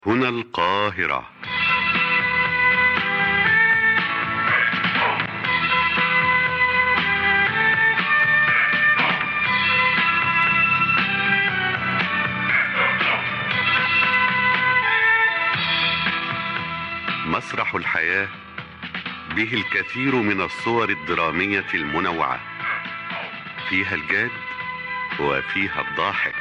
هنا القاهرة. مسرح الحياة به الكثير من الصور الدرامية المنوعة، فيها الجاد وفيها الضاحك.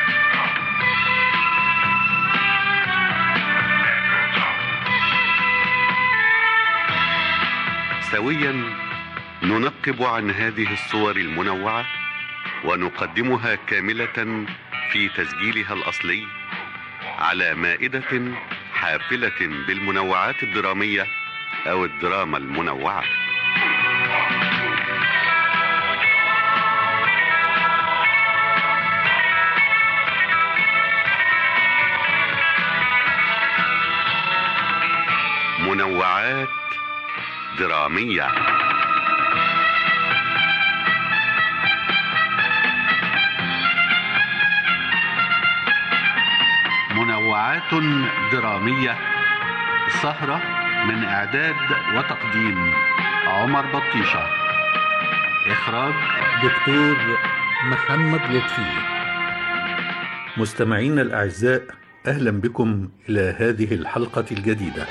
سويا ننقب عن هذه الصور المنوعة ونقدمها كاملة في تسجيلها الأصلي على مائدة حافلة بالمنوعات الدرامية أو الدراما المنوعة. منوعات درامية. منوعات درامية، سهرة من إعداد وتقديم عمر بطيشة، إخراج دكتور محمد لطفي. مستمعينا الأعزاء، أهلا بكم إلى هذه الحلقة الجديدة.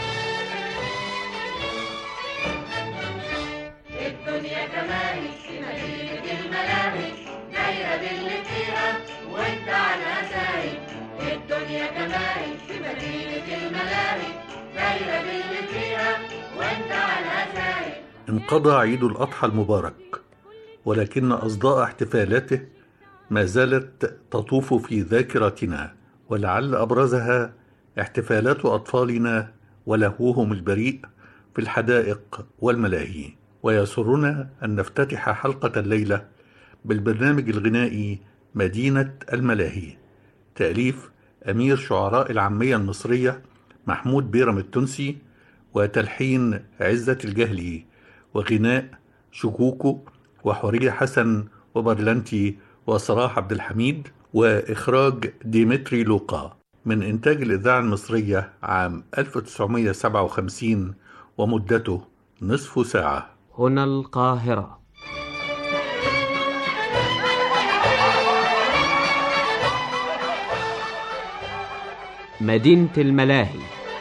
الدنيا كمان في مدينة الملاهي دايرة باللي فيها وانت على سايق. الدنيا كمان في مدينة الملاهي دايرة باللي فيها وانت على سايق. انقضى عيد الأضحى المبارك، ولكن أصداء احتفالاته ما زالت تطوف في ذاكرتنا، ولعل أبرزها احتفالات أطفالنا ولهوهم البريء في الحدائق والملاهي. ويسرنا أن نفتتح حلقة الليلة بالبرنامج الغنائي مدينة الملاهي، تأليف أمير شعراء العامية المصرية محمود بيرم التونسي، وتلحين عزة الجهلي، وغناء شكوكو وحورية حسن وبرلنتي وصلاح عبد الحميد، وإخراج ديمتري لوقا، من إنتاج الإذاعة المصرية عام 1957، ومدته نصف ساعة. هنا القاهرة. مدينة الملاهي.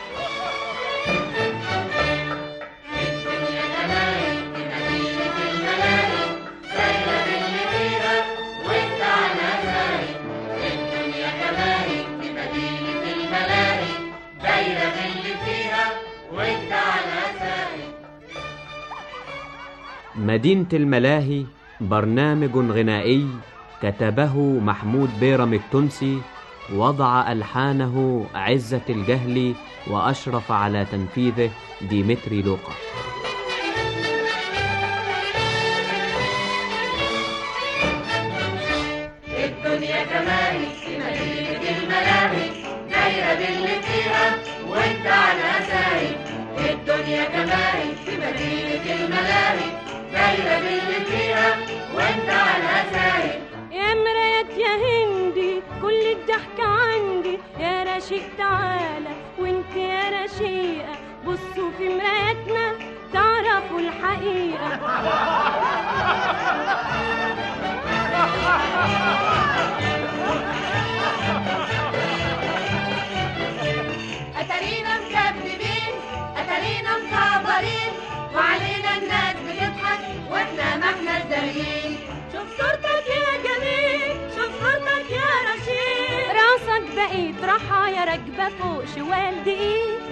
مدينة الملاهي برنامج غنائي كتبه محمود بيرم التونسي، وضع ألحانه عزة الجهلي، وأشرف على تنفيذه ديمتري لوقا. الدنيا كمان في مدينة الملاهي دايرة باللي فيها وانت على سايق. الدنيا كمان في مدينة الملاهي دايرة باللي فيها وانت على سايق. يا مرايات يا هندي كل الضحك عندي، يا رشيق تعالى وانت يا رشيقة، بصوا في مراياتنا تعرفوا الحقيقة. أتارينا مكذبين أتارينا مكعبرين، وعلينا الناس بتضحك واحنا ما احنا دارين. شوف صورتك يا جميل، شوف صورتك يا رشيق، راسك بقيت راحة يا راكبة فوق شوال دقيق.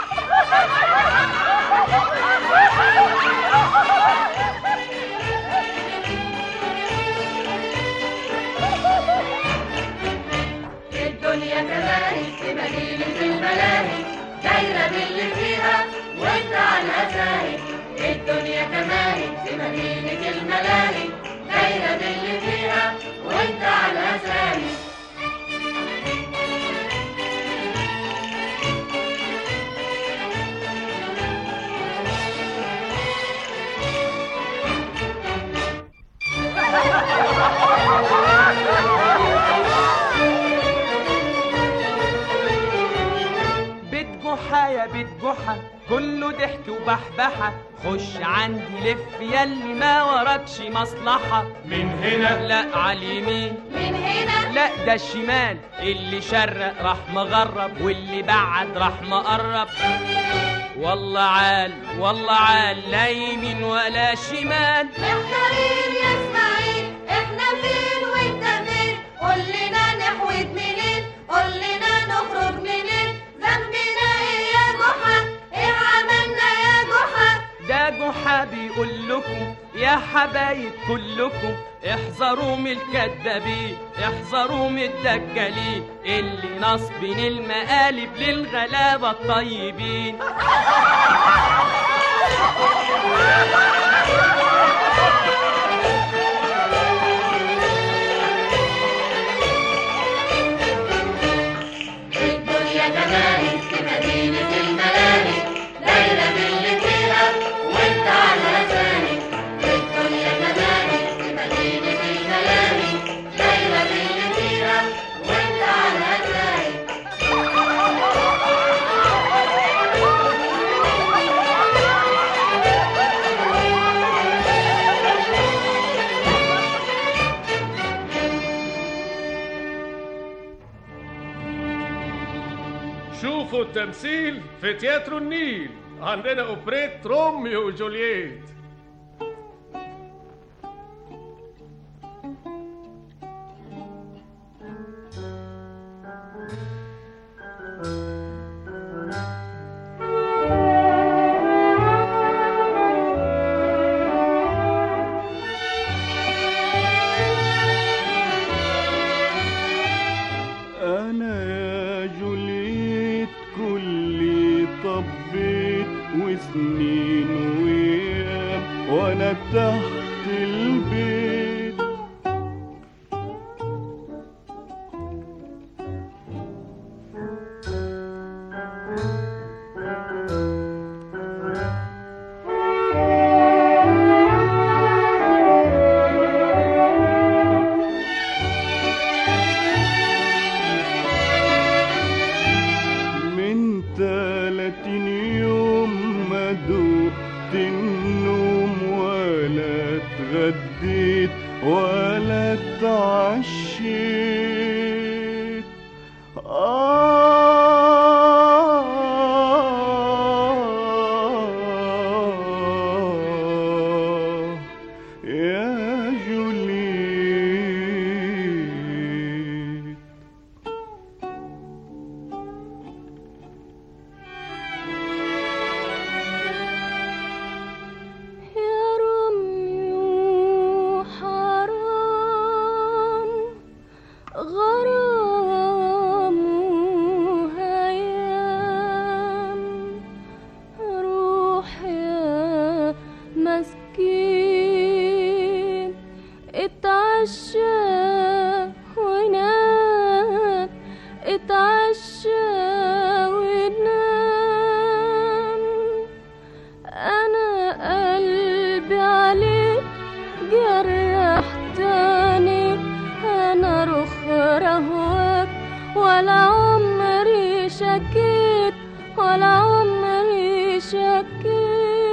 الدنيا كمان في مدينة الملاهي دايرة باللي فيها وانت على سايق. الدنيا كمان في مدينة الملاهي دايرة باللي فيها وانت على سايق. جحا يا بيت جحا كله ضحك وبحبحة، خش عندي لف ياللي ما وراكش مصلحة. من هنا لا عاليمين، من هنا لا ده الشمال، اللي شرق راح مغرب واللي بعد راح مقرب. والله عال والله عال لا يمين ولا شمال. محتارين يا اسماعيل احنا فين وانت فين، قول لنا نحود منين، قول لنا نخرج منين، ذنبنا ايه يا جحا، ايه عملنا يا جحا. ده جحا بيقول لكم يا حبايب كلكم احذروا من الكدابين، احذروا من الدجالين اللي نصبين المقالب للغلابة الطيبين. الدنيا كماهي في مدينة الملاهي، دايرة باللي فيها وانت على ثاني. الدنيا كماهي في مدينة الملاهي، دايرة باللي فيها وانت على ثاني. شوفوا التمثيل في تياترو النيل، عندنا اوبريت روميو وجولييت. أنا يا جوليت كلي طبيت وسنين وأيام وأنا تحت البيت. من 30 يوم ما دقت النوم ولا اتغديت ولا اتعشيت. يا جوليت. يا روميو حرام غرام وهيام، روح يا مسكين اتعشى ونام، اتعشى ونام. أنا قلبي عليك جرحتني، أنا رخ رهواك ولا عمري شكيت، ولا عمري شكيت.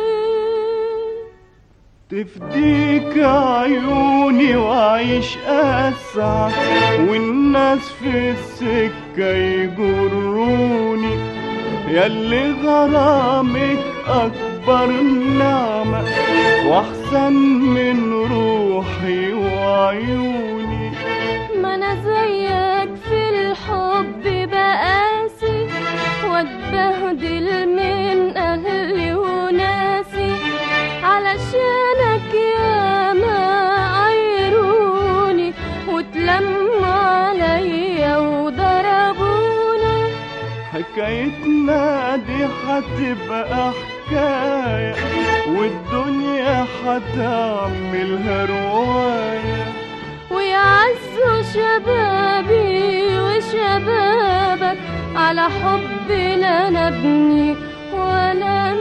تفديك عيوني وعيش أسعد، والناس في السكة يجروني، ياللي غرامك أكبر نعمة وأحسن من روحي وعيوني. ما أنا زيك في الحب بقاسي واتبهدل من أهلي وناسي، علشانك ياما عيروني واتلموا عليا وضربوني. حكايتنا دي هتبقى حكاية والدنيا هتعملها رواية، ويعزوا شبابي وشبابك على حب لا نبني ولا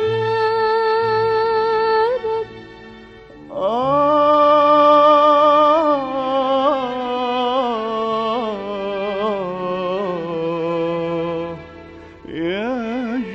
نابك. يا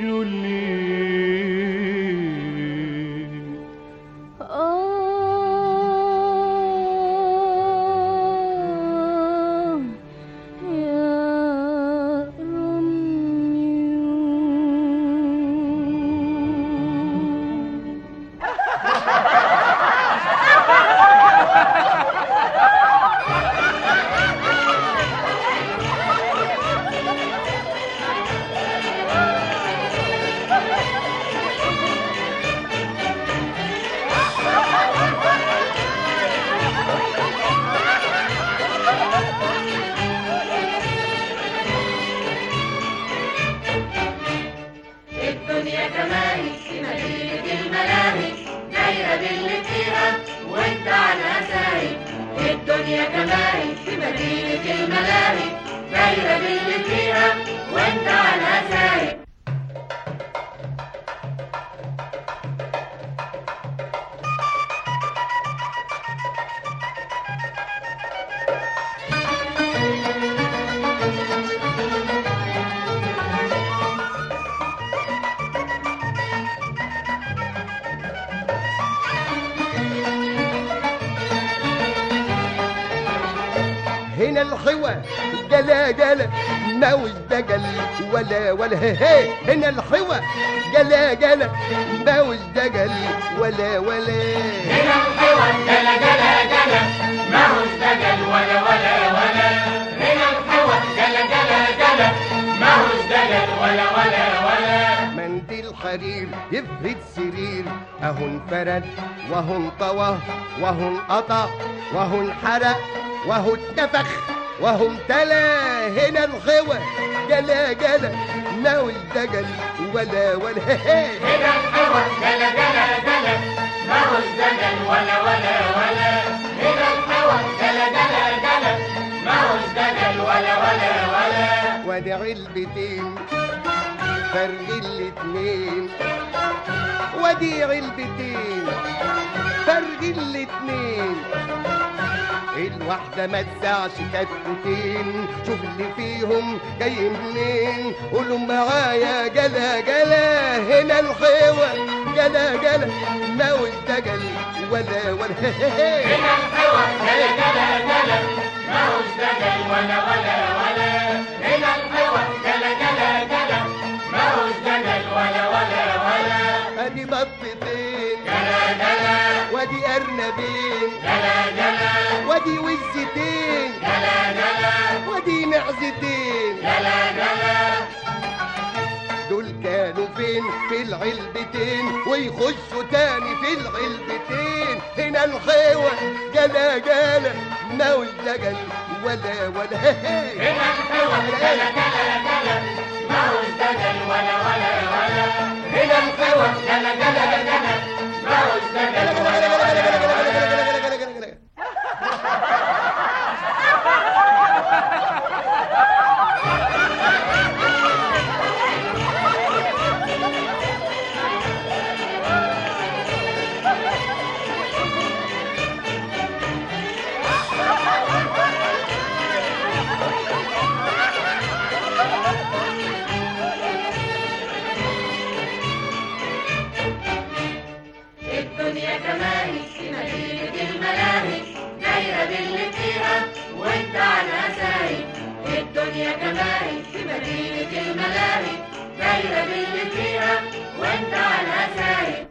الدنيا كماهي في مدينة الملاهي دايرة باللي فيها وانت عنها ساهي. هنا الحوى جلا جلا ما وش دجل ولا هي هنا الحوى جلا جلا ما وش دجل ولا هنا الحوى جلا جلا جلا ما وش دجل ولا هنا الحوى جلا جلا جلا ما وش دجل ولا منديل حرير يفهد سرير اهو انفرد وهو انطوى وهو انقطع وهو انحرق وهو اتنفخ وهو امتلا. هنا الخوى جلا جلا ما والدجل ولا هنا الخوى جلا جلا جلا ما والدجل ولا هنا الخوى جلا جلا جلا ما والدجل ولا وادي علبتين فرق الاتنين وادي علبتين فرق الاتنين الواحدة ما تسعش كتكوتين شوف اللي فيهم جاي منين قولوا معايا جلا جلا. هنا الحوى جلا جلا ما والدجل ولا هنا الحوى جلا جلا جلا ما والدجل ولا هنا الحوى جلا جلا جلا ما والدجل ولا ادي بطتين جلا جلا وادي ارنبين جلا جلا وادي وزتين جلا جلا وادي معزتين جلا جلا دول كانوا فين في العلبتين ويخشوا تاني في العلبتين. هنا الحوى جلا جلا ما والدجل ولا هنا الحوى جلا جلا جلا ما والدجل ولا هنا الحوى جلا جلا جلا ما والدجل ولا الدنيا كماهي في مدينة الملاهي دايرة باللي فيها وانت عنها ساهي. الدنيا كماهي في مدينة الملاهي دايرة باللي فيها وانت عنها ساهي.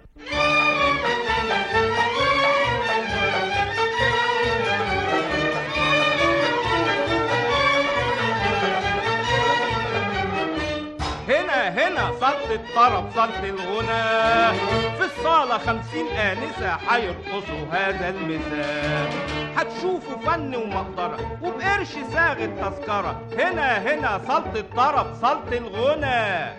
هنا صالة الطرب صالة الغنى في الصالة 50 آنسة هيرقصوا هذا المثال هتشوفوا فن ومقدرة وبقرش ساغ التذكرة. هنا صالة الطرب صالة الغنى.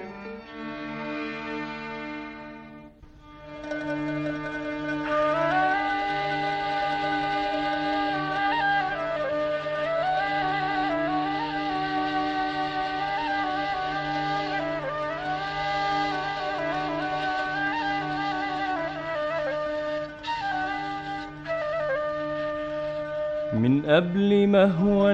من قبل ما هو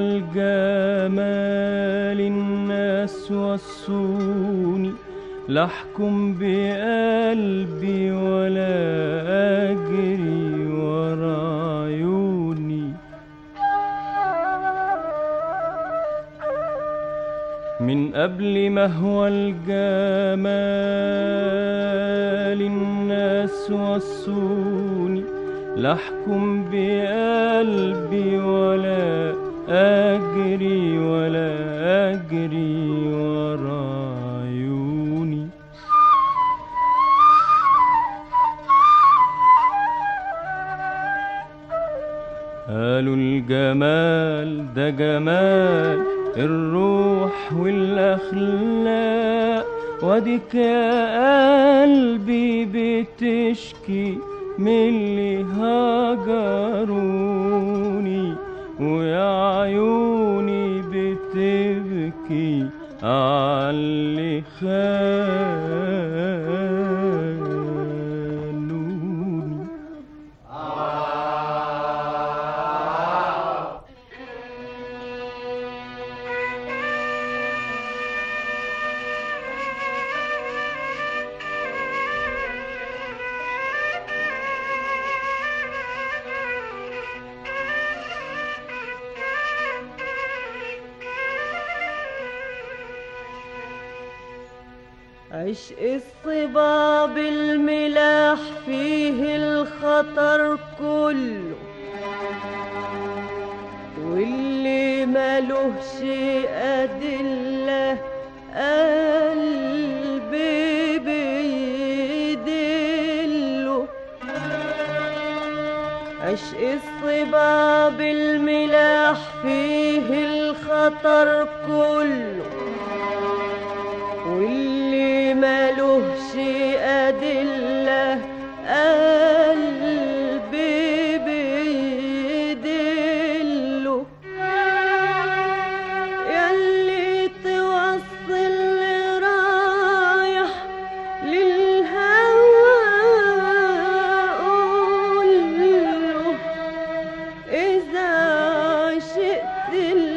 الجمال الناس وصوني لا احكم بقلبي ولا اجري ورا عيوني. من قبل ما هو الجمال الناس وصوني لا احكم بقلبي ولا اجري ورا عيوني. قالوا الجمال ده جمال الروح والاخلاق واديك يا قلبي بتشكي من اللي هجروني ويا عيوني بتبكي عاللي خانوني. عشق الصبا بالملاح فيه الخطر كله، واللي ملوش أدلة قلبي بيدله. عشق الصبا بالملاح فيه الخطر كله، واللي ملوش أدلة قلبي بيدله. ياللي توصل رايح للهوى قوله، إذا عشقت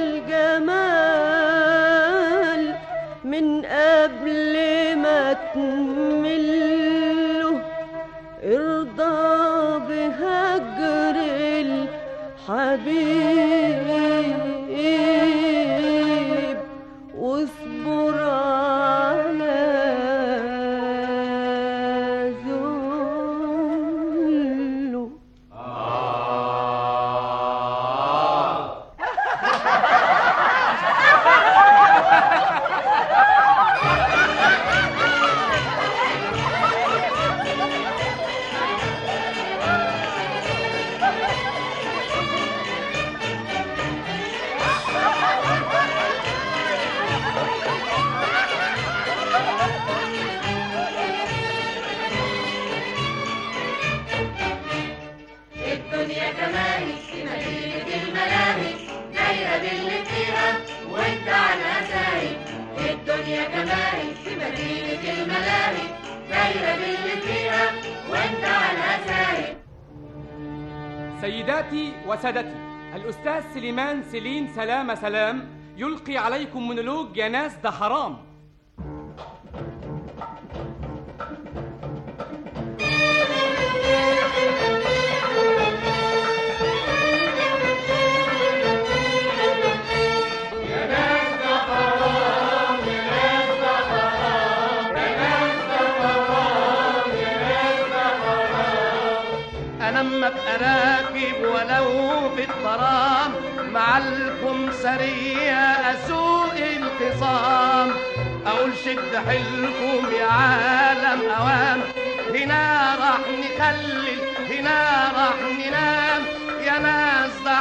الجمال من قبل ما تمله، ارضى بهجر الحبيب واصبر على ذله. الدنيا كماهي في مدينة الملاهي، دايرة باللي فيها وانت عنها ساهي. الدنيا كماهي في مدينة الملاهي، دايرة باللي فيها وانت عنها ساهي. سيداتي وسادتي، الأستاذ سليمان سليم سلام سلام يلقي عليكم مونولوج يا ناس ده حرام. لما ابقى راكب ولو في الطرام مع الكمسارية اسوق الخصام، اقول شد حيلكم يا عالم اوام، هنا راح نخلل هنا راح ننام. يا ناس ده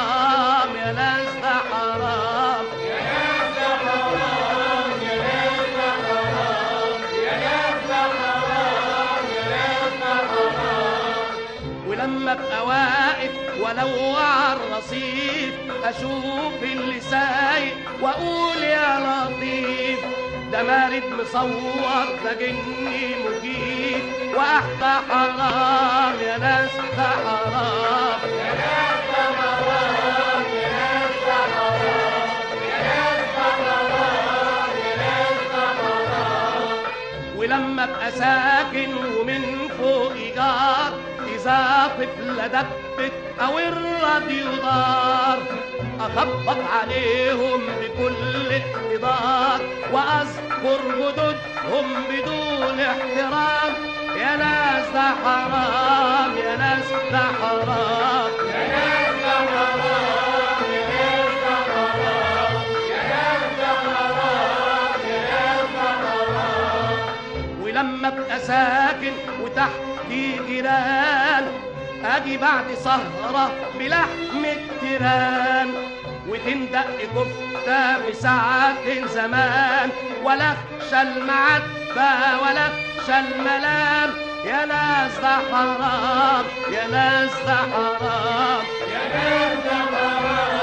حرام يا ناس ده حرام يا ناس ده حرام يا ناس ده حرام يا ناس ده حرام يا ناس ده حرام. ولما ابقى واقف ولو على الرصيف اشوف اللي سايق واقول يا لطيف، ده مارد مصور ده جني مجيب واحدى حرام يا ناس ده حرام يا ناس ده حرام يا ناس ده حرام يا ناس ده حرام يا ناس ده حرام. ولما ابقى ساكن ومن فوق ايجار اذا طفله دبت او الراديو دار اخبط عليهم بكل اقتدار واذكر جدودهم بدون احترام. يا ناس ده حرام يا ناس ده حرام يا ناس ده حرام يا ناس ده حرام يا ناس ده حرام يا ناس ده حرام. ولما ابقى ساكن وتحتي جيران اجي بعد سهرة بلحم التيران وتندق كفتة بساعة زمان ولا اخشى المعدة ولا اخشى الملام. يا ناس ده حرام يا ناس ده حرام يا ناس ده حرام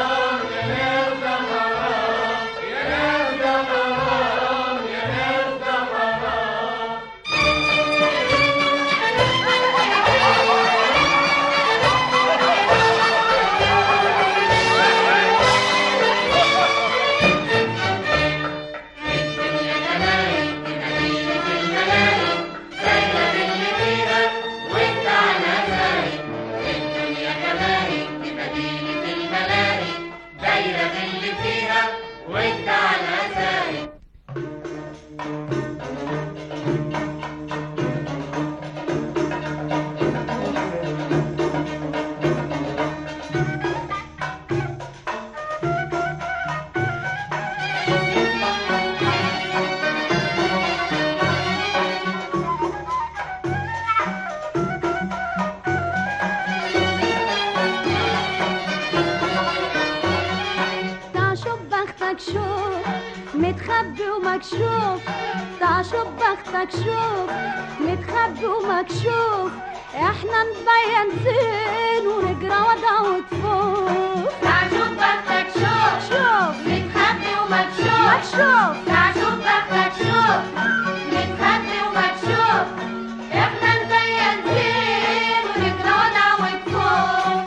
ومكشوف، تعال شوف بختك شوف، متخبي ومكشوف، احنا نبين زين ونجرى وضع وتفوق. تعال شوف بختك شوف، شوف متخبي ومكشوف، مكشوف، تعال شوف بختك شوف، متخبي ومكشوف، احنا نبين زين ونجرى وضع وتفوق.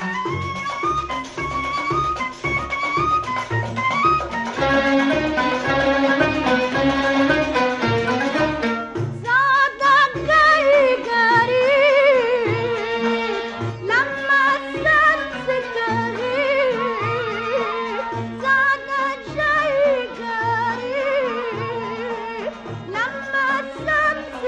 صعدك جاي قريب لما الشمس تغيب، صعدك جاي قريب لما الشمس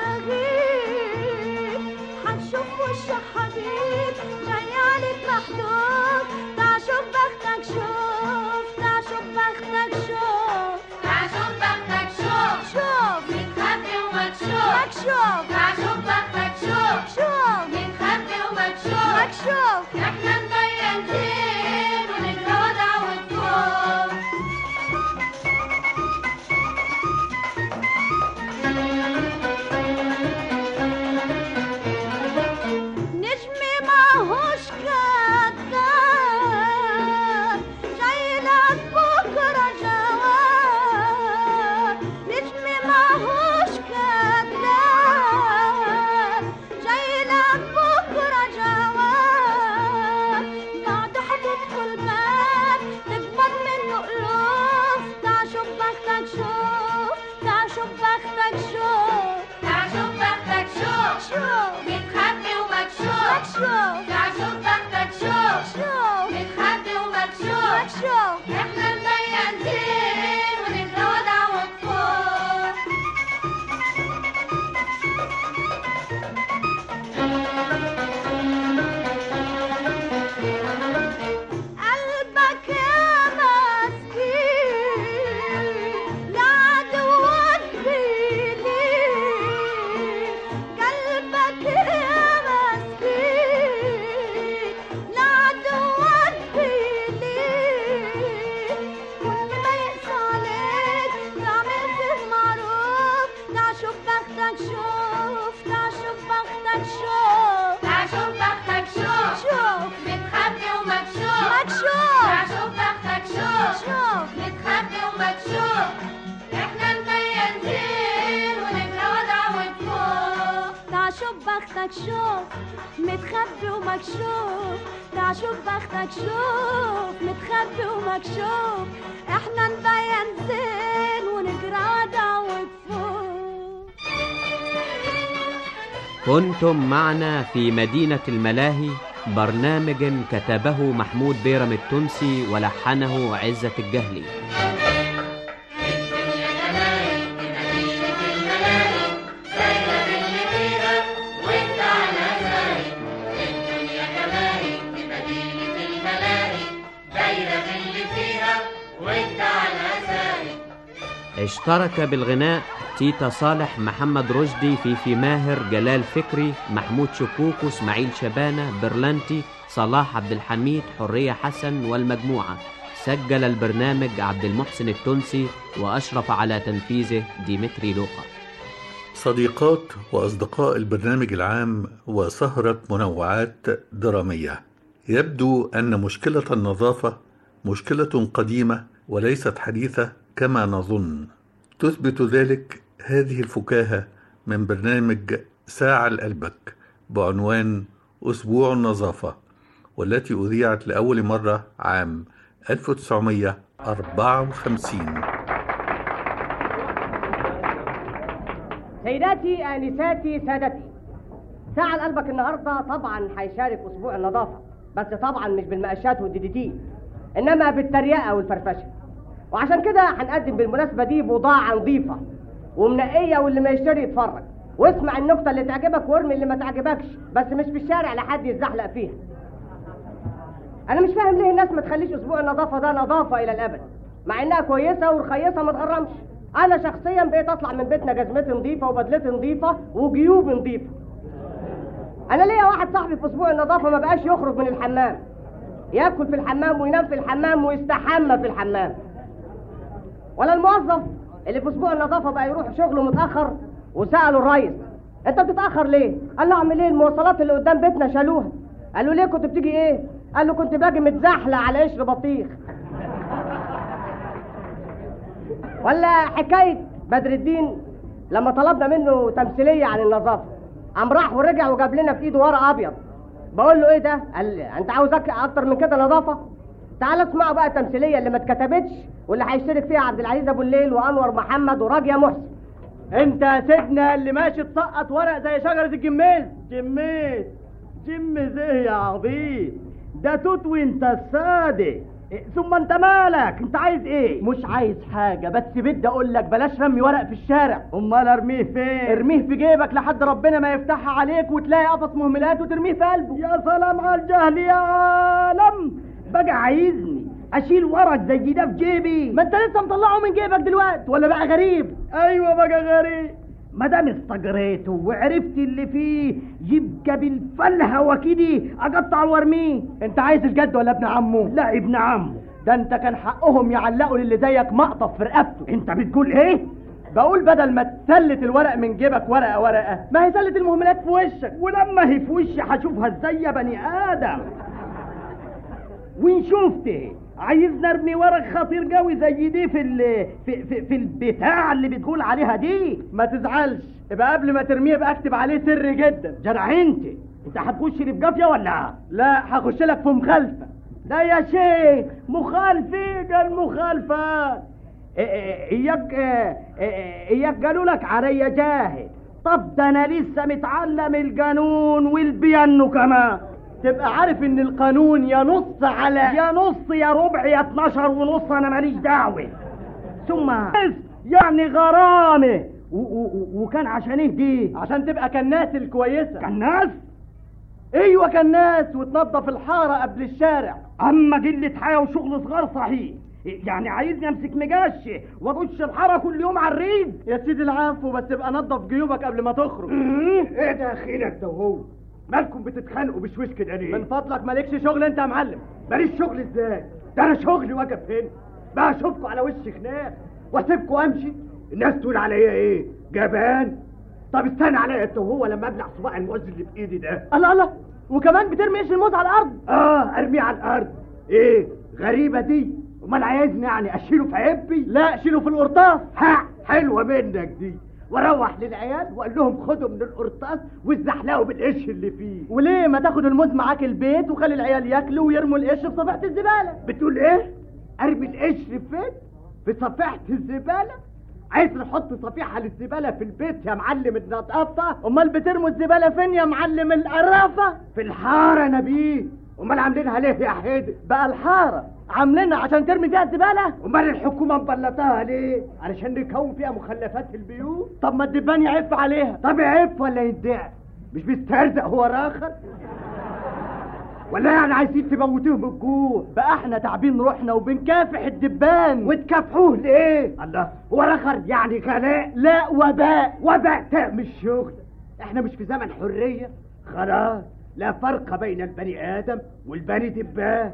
تغيب، حنشوف وش حبيب جاي عليك محدود، تعال شوف بختك شوف، تعال شوف بختك شوف، تعال شوف بختك شوف، شوف متخبي ومكشوف، مكشوف، تعال شوف بختك شوف، شوف متخبي ومكشوف، مكشوف، احنا نبين زين ونجرى وضع وتفوق. نجمي ماهوش كذاب جاي لك بكرة جواب، نجمي ماهوش كذاب جاي لك بكرة جواب، بعد حتدخل باب تقبض منه قلوب، تعال شوف بختك شوف، تعال شوف بختك شوف، تعال شوف بختك شوف، شوف متخبي ومكشوف، مكشوف، تعال شوف بختك شوف، شوف متخبي ومكشوف، مكشوف، احنا نبين زين ونجرى وضع وتفوق. قلبك يا مسكين لعدوك بيلين، قلبك يا مسكين لعدوك بيلين، كل ما يقسى عليك تعمل فيه معروف، تعال شوف بختك شوف، تعال شوف بختك شوف، تعال شوف بختك شوف، شوف متخبي ومكشوف، مكشوف، تعال شوف بختك شوف، شوف متخبي ومكشوف، احنا نبين زين ونجرى وضع وتفوق. تعال شوف بختك شوف، متخبي ومكشوف، تعال شوف بختك شوف، متخبي ومكشوف، احنا نبين زين ونجرى وضع وتفوق. كنتم معنا في مدينة الملاهي، برنامج كتبه محمود بيرم التونسي ولحنه عزة الجهلي. اشترك بالغناء تيتا صالح، محمد رشدي، فيفي ماهر، جلال فكري، محمود شكوكو، اسماعيل شبانة، برلانتي، صلاح عبد الحميد، حرية حسن والمجموعة. سجل البرنامج عبد المحسن التونسي، وأشرف على تنفيذه ديمتري لوقا. صديقات وأصدقاء البرنامج العام وسهرة منوعات درامية، يبدو أن مشكلة النظافة مشكلة قديمة وليست حديثة كما نظن. تثبت ذلك هذه الفكاهة من برنامج ساعة لقلبك بعنوان أسبوع النظافة، والتي أذيعت لأول مرة عام 1954. سيداتي آنساتي سادتي، ساعة لقلبك النهاردة طبعا هيشارك أسبوع النظافة، بس طبعا مش بالمقاشات والديديتي، إنما بالتريقة والفرفشة. وعشان كده هنقدم بالمناسبة دي بضاعة نظيفة ومنقية، واللي ما يشتري يتفرج واسمع النكتة اللي تعجبك وارمي اللي ما تعجبكش، بس مش في الشارع لحد يتزحلق فيها. أنا مش فاهم ليه الناس ما تخليش أسبوع النظافة ده نظافة إلى الأبد، مع إنها كويسة ورخيصة ما تغرمش. أنا شخصيا بقيت أطلع من بيتنا جزمتي نظيفة وبدلتي نظيفة وجيوبي نظيفة. أنا ليا واحد صاحبي في أسبوع النظافة ما بقاش يخرج من الحمام، ياكل في الحمام وينام في الحمام ويستحمى في الحمام. ولا الموظف اللي في اسبوع النظافه بقى يروح شغله متاخر، وسالوا الريس انت بتتاخر ليه؟ قال له اعمل ايه؟ المواصلات اللي قدام بيتنا شالوها. قال له ليه كنت بتيجي ايه؟ قال له كنت باجي متزحلق على قشر بطيخ. ولا حكايه بدر الدين لما طلبنا منه تمثيليه عن النظافه، قام راح ورجع وجاب لنا في ايده ورق ابيض. بقول له ايه ده؟ قال لي انت عاوز اكتر من كده نظافه؟ تعال اسمعوا بقى التمثيليه اللي ما اتكتبتش واللي هيشترك فيها عبد العزيز ابو الليل وانور محمد وراجيه محسن. انت يا سيدنا اللي ماشي تسقط ورق زي شجره الجميز. جميز ايه يا عبيط؟ ده توت وانت الصادق. ثم انت مالك؟ انت عايز ايه؟ مش عايز حاجه، بس بدي اقول لك بلاش رمي ورق في الشارع. امال ارميه فين؟ ارميه في جيبك لحد ربنا ما يفتحها عليك وتلاقي قفص مهملات وترميه في قلبه. يا سلام على الجهل يا عالم. بقى عايزني اشيل ورق زي ده في جيبي؟ ما انت لسه مطلعه من جيبك دلوقتي، ولا بقى غريب؟ ايوه بقى غريب. ما دام استجريته وعرفت اللي فيه يبقى بالفلهه وكده اقطع وارميه. انت عايز الجد ولا ابن عمه؟ لا ابن عمه. ده انت كان حقهم يعلقوا للي زيك مقطف في رقبته. انت بتقول ايه؟ بقول بدل ما تسلت الورق من جيبك ورقه ورقه، ما هي سلت المهملات في وشك. ولما هي في وشي هشوفها ازاي يا بني ادم؟ وين شفته؟ عايز نرمي ورق خطير قوي زي دي في البتاع اللي بتقول عليها دي؟ ما تزعلش، يبقى قبل ما ترميه يبقى اكتب عليه سر جدا. جدع انت هتخش لي في جافيه ولا؟ لا هخش لك في مخالفه. ده يا شيخ مخالفه، قال مخالفه. اياك قالوا لك عليا جاهل. طب ده انا لسه متعلم القانون والبيانو كمان. تبقى عارف ان القانون يا نص على يا نص يا ربع يا 12 ونص، انا ماليش دعوه. ثم يعني غرامه وكان عشان ايه دي؟ عشان تبقى كالناس الكويسه. كالناس؟ ايوه كالناس، وتنظف الحاره قبل الشارع. اما قله حياه وشغل صغار صحيح. يعني عايزني امسك مجاش وادش الحاره كل يوم على الريد؟ يا سيدي العفو، بس تبقى نظف جيوبك قبل ما تخرج. ايه ده اخينك ده هو؟ مالكم بتتخانقوا بشويش كده ليه؟ من فضلك مالكش شغل انت يا معلم. ماليش شغل ازاي؟ ده انا شغلي واقف هنا. بقى اشوفكم على وش خناق واسيبكم امشي؟ الناس تقول عليا ايه؟ جبان؟ طب استنى عليا انت وهو لما ابلع صباع الموز اللي في ايدي ده. الله، وكمان بترمي قش الموز على الارض؟ ارميه على الارض. ايه غريبه دي؟ امال عايزني يعني اشيله في عبي؟ لا شيله في القرطاس. حلوه منك دي. واروح للعيال واقول لهم خدوا من القرطاس واتزحلقوا بالقش اللي فيه. وليه ما تاخد الموز معاك البيت وخلي العيال ياكلوا ويرموا القش في صفيحه الزباله؟ بتقول ايه؟ ارمي القش فين؟ في صفيحه الزباله؟ عايز نحط صفيحه للزباله في البيت يا معلم النظافه؟ امال بترموا الزباله فين يا معلم القرافه؟ في الحاره نبيه. امال عاملينها ليه يا حيدر؟ بقى الحاره عاملينها عشان ترمي فيها الزباله؟ امال الحكومه مبلطاها ليه؟ علشان نكون فيها مخلفات البيوت؟ طب ما الدبان يعف عليها. طب يعف ولا يدع؟ مش بيسترزق هو راخر؟ ولا يعني عايزين تموتوه من الجوع؟ بقى احنا تعبين روحنا وبنكافح الدبان. وتكافحوه ليه؟ الله، هو راخر يعني غلاء؟ لا وباء تعمل شغل. احنا مش في زمن حريه؟ خلاص لا فرق بين البني ادم والبني دبان.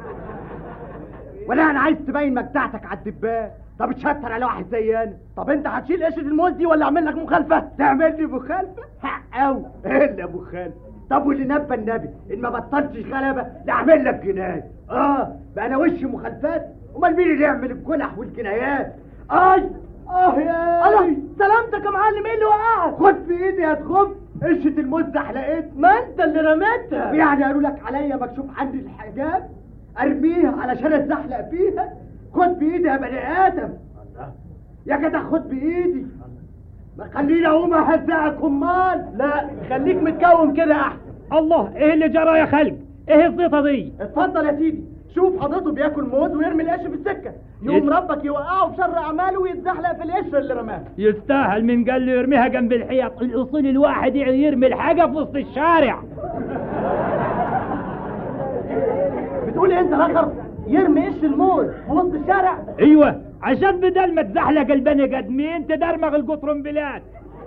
ولا انا عايز تبين مجدعتك على الدبان؟ طب اتشطر على واحد زي انا. طب انت هتشيل قشره الموز دي ولا اعمل لك مخالفه؟ تعمل لي مخالفه؟ حق قوي. الا مخالفه؟ طب واللي نبى النبي ان ما بطلتش غلبه لا اعمل لك جنايه. بقى انا وش مخالفات؟ امال مين اللي يعمل الجنح والجنايات؟ يا الله، سلامتك يا معلم. ايه اللي وقعك؟ خد في ايدي هتخف. قشة الموز زحلقت. ما انت اللي رميتها. يعني قالوا لك عليا مكشوف عندي الحجاب ارميها علشان اتزحلق فيها؟ خد بايدي يا بني ادم. يا جدع خد بايدي. ما خليني اقوم اهزقك. امال لا خليك متكوم كده احسن. الله، ايه اللي جرى يا خالد؟ ايه الزيطه دي؟ اتفضل يا سيدي. شوف حضرته بياكل موز ويرمي القش في السكه، يقوم ربك يوقعه بشر اعماله ويتزحلق في القشر اللي رماه. يستاهل من قال له يرميها جنب الحيط. الاصول الواحد يرمي الحاجه في وسط الشارع. بتقول ايه انت راخر؟ يرمي قش الموز في وسط الشارع؟ ايوه، عشان بدل ما تزحلق البني ادمين تدرمغ القطرمبلات.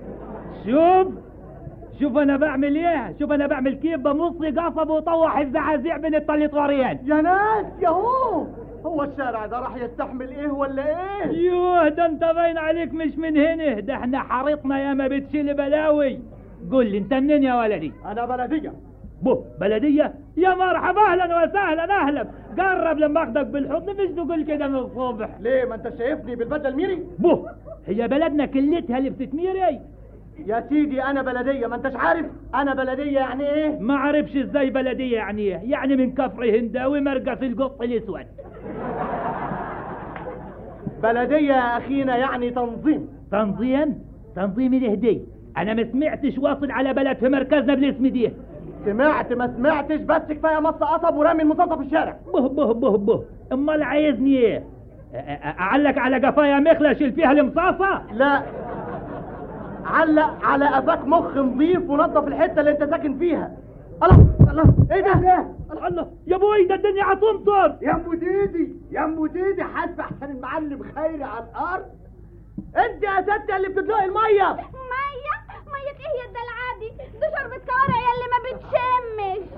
شوف انا بعمل ايه؟ شوف انا بعمل كيف بمص قصب وطوح الزعازيع بين الطليطوريات. يا ناس يا هو هو الشارع ده راح يستحمل ايه ولا ايه؟ يوه ده انت باين عليك مش من هنا، ده احنا حارتنا يا ما بتشيل بلاوي. قول لي انت منين يا ولدي؟ انا بلدية. بلدية؟ يا مرحبا اهلا وسهلا اهلا. قرب لما اخدك بالحضن مش تقول كده من الصبح. ليه ما انت شايفني بالبدله الميري؟ هي بلدنا كلتها اللي بتتميري؟ يا سيدي انا بلدية، ما انتش عارف انا بلدية يعني ايه؟ ما عرفش ازاي بلدية يعني ايه؟ يعني من كفر هنداوي مرقص القط الاسود. بلدية يا اخينا يعني تنظيم. تنظيم الهدي. انا ما سمعتش واصل على بلد في مركزنا بالاسم دي. سمعت ما سمعتش بس كفايه مص قصب ورامي المصاصه في الشارع. به امال عايزني ايه؟ اعلق على قفايا مخله اشيل فيها المصاصه؟ لا، علق على قفاك مخ نظيف ونظف الحته اللي انت ساكن فيها. الله ايه ده؟ الله يا ابوي ده الدنيا هتمطر. يا ام ديدي حاسب احسن المعلم خيري على الارض. انت يا ستة اللي بتدلقي الميه. مية ايه يا الدلعه دي؟ دي شوربة كوارع يا اللي ما بتشمش.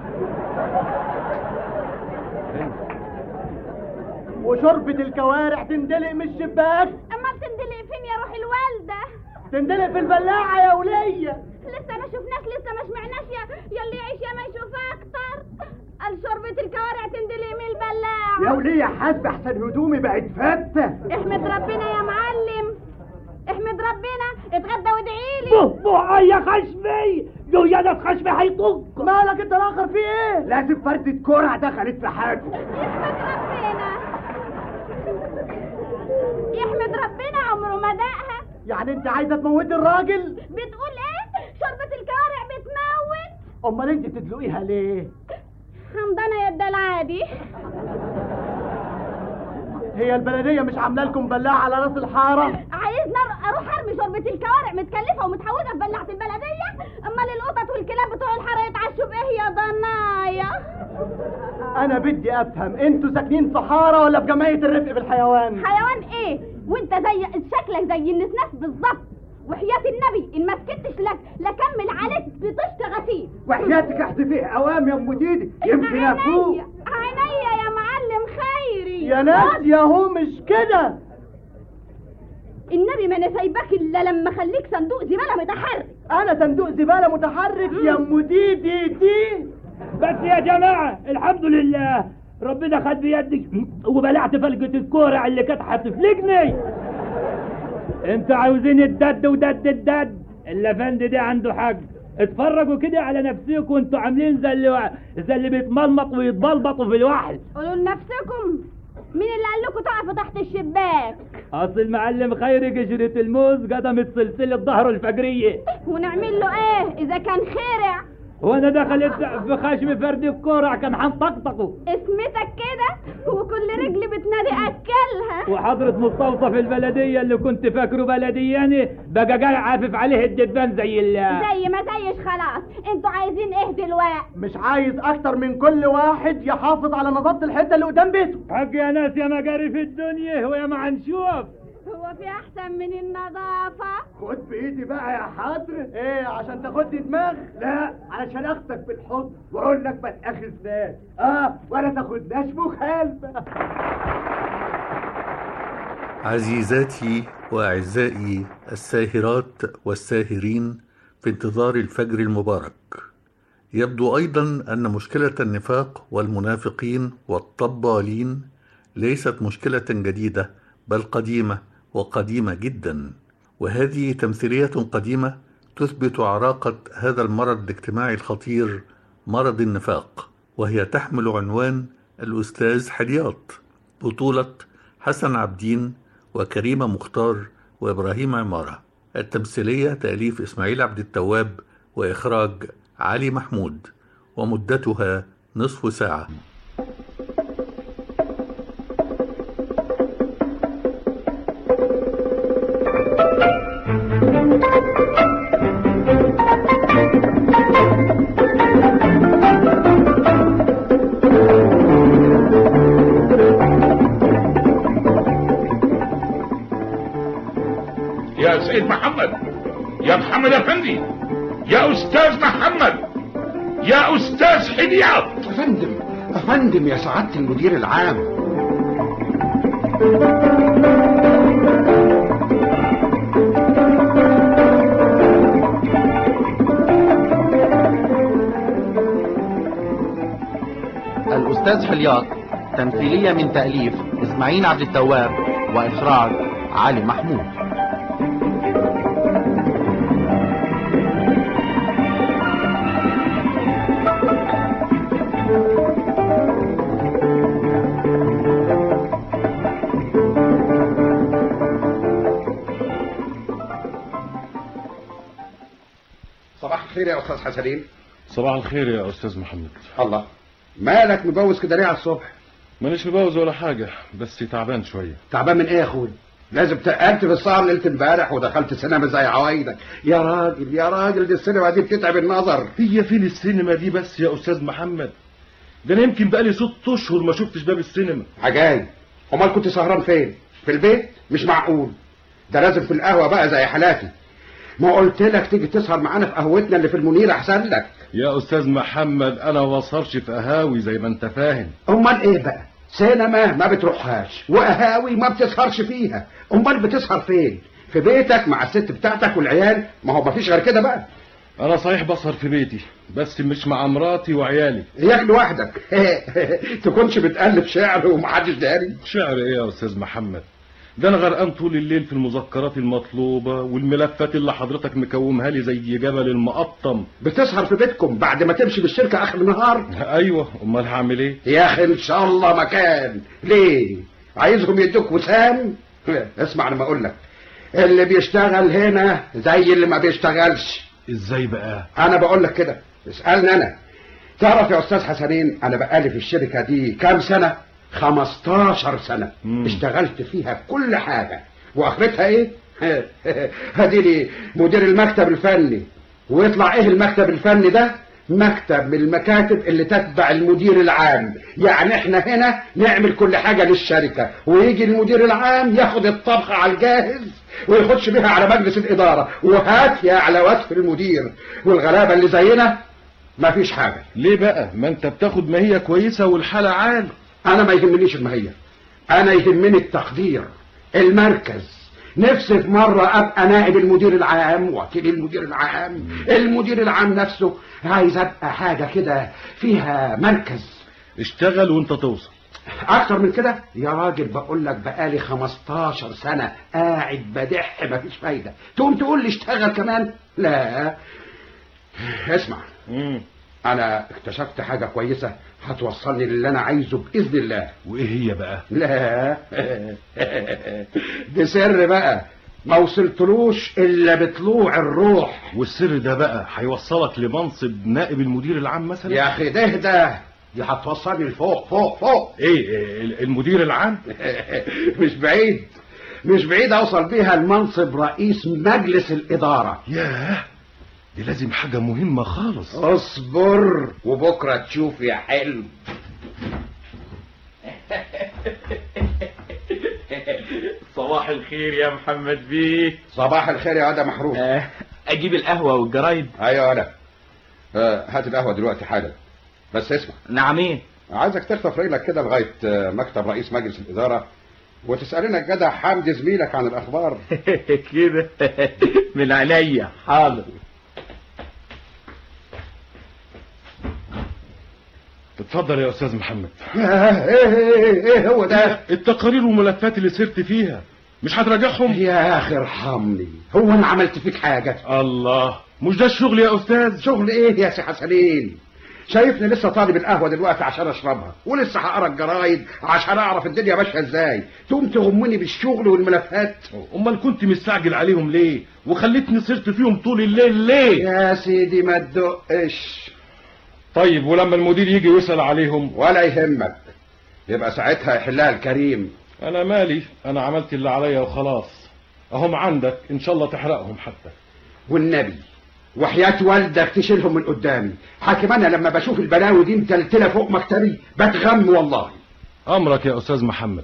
وشوربة الكوارع تندلق من الشباك. اما تندلق فين يا روح الوالدة؟ تندلق في البلاعة يا ولية. لسه ما شفناش لسه ما سمعناش يا اللي يعيش يا ما يشوف اكتر. قال شوربة الكوارع تندلق من البلاعة. يا ولية حاسب احسن هدومي بقت فتة. احمد ربنا يا معلم، احمد ربنا. اتغدى وادعيلي. يا خشمي يا ناس خشمي هيطق. مالك انت الاخر في ايه؟ لازم فردة كرع دخلت في حاجه. يحمد ربنا عمره ما دقها. يعني انت عايزه تموتي الراجل؟ بتقول ايه؟ شوربة الكوارع بتموت. امال انت بتدلقيها ليه؟ حمضانه يا الدلعه دي. هي البلديه مش عامله لكم بلاعه على راس الحاره؟ عايزني اروح ارمي شوربة الكوارع متكلفه ومتحوجه في بلاعه البلديه؟ امال القطط والكلاب بتوع الحاره يتعشوا بايه يا ضنايا؟ انا بدي افهم انتوا ساكنين في حاره ولا في جمعيه الرفق بالحيوان؟ حيوان ايه؟ وانت زي شكلك زي النسناس بالظبط. وحياة النبي ان ما سكتش لك لكمل عليك بطشت غسيل. وحياتك احذفيه اوام يا ام ديدي يمكن افوق. عينيا يا معلم خيري. يا ناس يا هو مش كده. النبي ما انا سايبك الا لما اخليك صندوق زباله متحرك. انا صندوق زباله متحرك يا ام ديدي؟ بس يا جماعه الحمد لله ربنا خد بيدك وبلعت فلقه الكوره اللي كانت هتفلقني. انتوا عاوزين الدد ودد الافندي ده عنده حق. اتفرجوا كده على نفسكم وانتوا عاملين زي اللي بيتملمط ويتبلبطوا في الوحل. قولوا لنفسكم مين اللي قال لكم تقفوا تحت الشباك؟ اصل المعلم خيري قشرة الموز قدمت سلسله ظهره الفجريه. ونعمل له ايه اذا كان خرع؟ وانا دخلت في خشم فرد الكرع كان هنطقطقه. اسمتك كده وكل رجل بتنادي اكلها. وحضرة مستوصف البلديه اللي كنت فاكره بلدياني بقى جاي عافف عليه الدبان زي ما زيش. خلاص انتوا عايزين ايه دلوقتي؟ مش عايز اكتر من كل واحد يحافظ على نظافه الحته اللي قدام بيته. حق يا ناس يا مجاري في الدنيا ويا ما هنشوف. هو في احسن من النظافه؟ خد بايدي بقى يا حضر. ايه عشان تاخدني دماغ؟ لا علشان اخدك في الحضن واقول لك ما تاخذناش. ولا تاخدناش مخالفه. عزيزاتي واعزائي الساهرات والساهرين في انتظار الفجر المبارك، يبدو ايضا ان مشكله النفاق والمنافقين والطبالين ليست مشكله جديده بل قديمه وقديمه جدا. وهذه تمثيليه قديمه تثبت عراقه هذا المرض الاجتماعي الخطير، مرض النفاق، وهي تحمل عنوان الأستاذ حلياط، بطولة حسن عبدين وكريمة مختار وإبراهيم عمارة. التمثيلية تأليف إسماعيل عبد التواب وإخراج علي محمود، ومدتها نصف ساعة. يا سيد محمد، يا محمد افندي، يا استاذ محمد، يا استاذ حلياط. افندم يا سعادة المدير العام. الأستاذ حلياط، تمثيلية من تأليف إسماعيل عبد التواب وإخراج علي محمود. صباح الخير يا أستاذ حسنين. صباح الخير يا أستاذ محمد. الله، مالك مبوز كده ليه على الصبح؟ مانيش مبوز ولا حاجة، بس تعبان شوية. تعبان من ايه يا اخوي؟ لازم تقلت في السهر ليلة امبارح ودخلت سينما زي عوايدك. يا راجل يا راجل، دي السينما دي بتتعب النظر. هي فين السينما دي بس يا أستاذ محمد؟ ده أنا يمكن بقالي 6 أشهر ما شفتش باب السينما. عجايب. أمال كنت سهران فين؟ في البيت؟ مش معقول. ده لازم في القهوة بقى زي حالاتي. ما قلت لك تيجي تسهر معانا في قهوتنا اللي في المنير أحسن لك. يا أستاذ محمد أنا ما بسهرش في قهاوي زي ما أنت فاهم. أمال إيه بقى؟ سينما ما بتروحهاش وقهاوي ما بتسهرش فيها. أمال بتسهر فين؟ في بيتك مع الست بتاعتك والعيال؟ ما هو مفيش غير كده بقى. أنا صحيح بسهر في بيتي بس مش مع مراتي وعيالي. إياك لوحدك. تكونش بتألف شعر ومحدش داري؟ شعر إيه يا أستاذ محمد؟ ده أنا غرقان طول الليل في المذكرات المطلوبة والملفات اللي حضرتك مكومها لي زي جبل المقطم. بتسهر في بيتكم بعد ما تمشي بالشركة آخر النهار؟ أيوة، أمال هعمل إيه؟ يا أخي إن شاء الله مكان. ليه؟ عايزهم يدوك وسام؟ اسمع لما أقول لك، اللي بيشتغل هنا زي اللي ما بيشتغلش. إزاي بقى؟ أنا بقول لك كده، اسألني أنا. تعرف يا أستاذ حسنين أنا بقالي في الشركة دي كام سنة؟ 15 سنة. اشتغلت فيها كل حاجة. واخرتها ايه؟ هدي لي مدير المكتب الفني. ويطلع ايه المكتب الفني ده؟ مكتب من المكاتب اللي تتبع المدير العام. يعني احنا هنا نعمل كل حاجة للشركة، ويجي المدير العام ياخد الطبخة على الجاهز ويخش بيها على مجلس الإدارة، وهات يا على وصف المدير. والغلابة اللي زينا مفيش حاجة. ليه بقى؟ ما انت بتاخد ماهية كويسة والحالة عال. انا ما يهمنيش الماهية، انا يهمني التقدير، المركز. نفسي في مرة ابقى نائب المدير العام، وكيل المدير العام، المدير العام نفسه. عايز ابقى حاجة كده فيها مركز. اشتغل وانت توصل. اكتر من كده يا راجل بقول لك بقالي 15 سنة قاعد بدح مفيش فايدة. تقوم تقول لي اشتغل كمان؟ لا. اسمع، انا اكتشفت حاجة كويسة هتوصلني للي انا عايزه باذن الله. وايه هي بقى؟ لا دي سر بقى ما وصلتلوش الا بطلوع الروح. والسر ده بقى هيوصلك لمنصب نائب المدير العام مثلا؟ يا اخي ده دي هتوصلني لفوق فوق فوق. ايه المدير العام؟ مش بعيد اوصل بيها لمنصب رئيس مجلس الادارة. ياه، دي لازم حاجة مهمة خالص. اصبر وبكرة تشوف يا حلو. صباح الخير يا محمد بيه. صباح الخير يا واد محروس. اجيب القهوة والجرايد؟ ايوه انا. هات القهوة دلوقتي حالا. بس اسمع. نعمين. عايزك ترفع رجلك كده لغاية مكتب رئيس مجلس الإدارة وتسألنا الجدع حمدي زميلك عن الأخبار. كده من عينيا. حاضر. اتفضل يا استاذ محمد. ايه هو ده؟ التقارير والملفات اللي سرت فيها مش هتراجعهم؟ يا اخي ارحمني، هو انا عملت فيك حاجة؟ الله، مش ده الشغل يا استاذ؟ شغل ايه يا سي حسنين؟ شايفني لسه طالب القهوة دلوقتي عشان اشربها، ولسه هقرا الجرايد عشان اعرف الدنيا ماشيه ازاي. تقوم تغمني بالشغل والملفات؟ امال كنت مستعجل عليهم ليه وخليتني صرت فيهم طول الليل ليه؟ يا سيدي ما تدقش. طيب ولما المدير يجي ويسأل عليهم؟ ولا يهمك، يبقى ساعتها يحلها الكريم. انا مالي، انا عملت اللي عليا وخلاص. اهم عندك ان شاء الله تحرقهم حتى. والنبي وحياة والدك تشيلهم من قدامي. حاكم انا لما بشوف البلاوي دي متلتله فوق مكتبي بتغم والله. امرك يا استاذ محمد.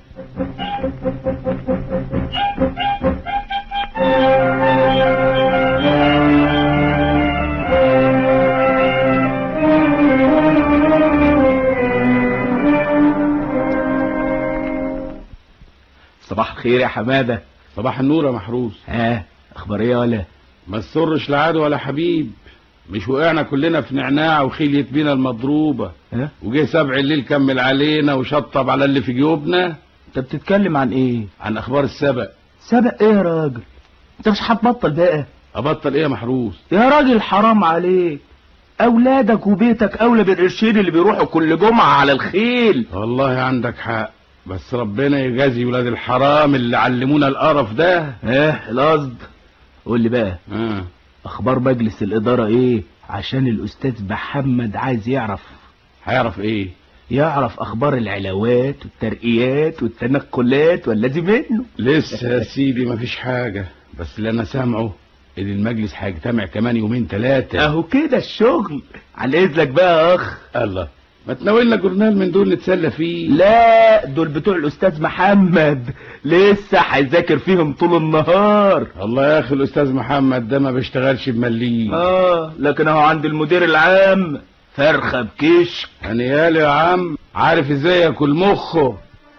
الخير يا حمادة. صباح النور يا محروس. اخبار ايه ولا؟ ما تسرش لعاد ولا حبيب، مش وقعنا كلنا في نعناع وخيلية بينا المضروبة وجه 7 الليل كمل علينا وشطب على اللي في جيوبنا. انت بتتكلم عن ايه؟ عن اخبار السبق. سبق ايه يا راجل؟ انت مش هتبطل بقى؟ ابطل ايه يا محروس؟ يا راجل حرام عليك، اولادك وبيتك اولى بالقرشين اللي بيروحوا كل جمعة على الخيل. والله عندك حق، بس ربنا يجازي ولاد الحرام اللي علمونا القرف ده. القصد. قول لي بقى اخبار مجلس الادارة ايه؟ عشان الاستاذ محمد عايز يعرف. هيعرف ايه؟ يعرف اخبار العلاوات والترقيات والتنقلات واللازم منه. لسه يا سيدي مفيش حاجة، بس اللي انا سامعه ان المجلس هيجتمع كمان 2-3. اهو كده الشغل. على اذنك بقى يا اخ. الله، ما تناولنا جورنال من دول نتسلى فيه. لا، دول بتوع الاستاذ محمد، لسه هيذاكر فيهم طول النهار. الله يا اخي، الاستاذ محمد ده ما بيشتغلش بمليم. لكن اهو عند المدير العام فرخه بكشك. هنيالي يا عم، عارف ازاي ياكل مخه.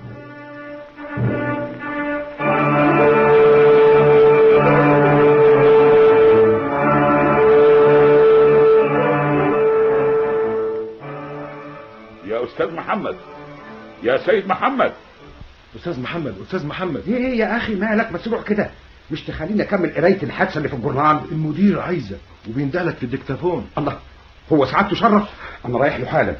يا استاذ محمد، يا سيد محمد. استاذ محمد، استاذ محمد. ايه يا اخي مالك مسروع كده؟ مش تخليني اكمل قرايه الحادثه اللي في الجورنال؟ المدير عايزك وبيندهلك في الديكتافون. الله، هو سعادته شرف؟ انا رايح له حالا.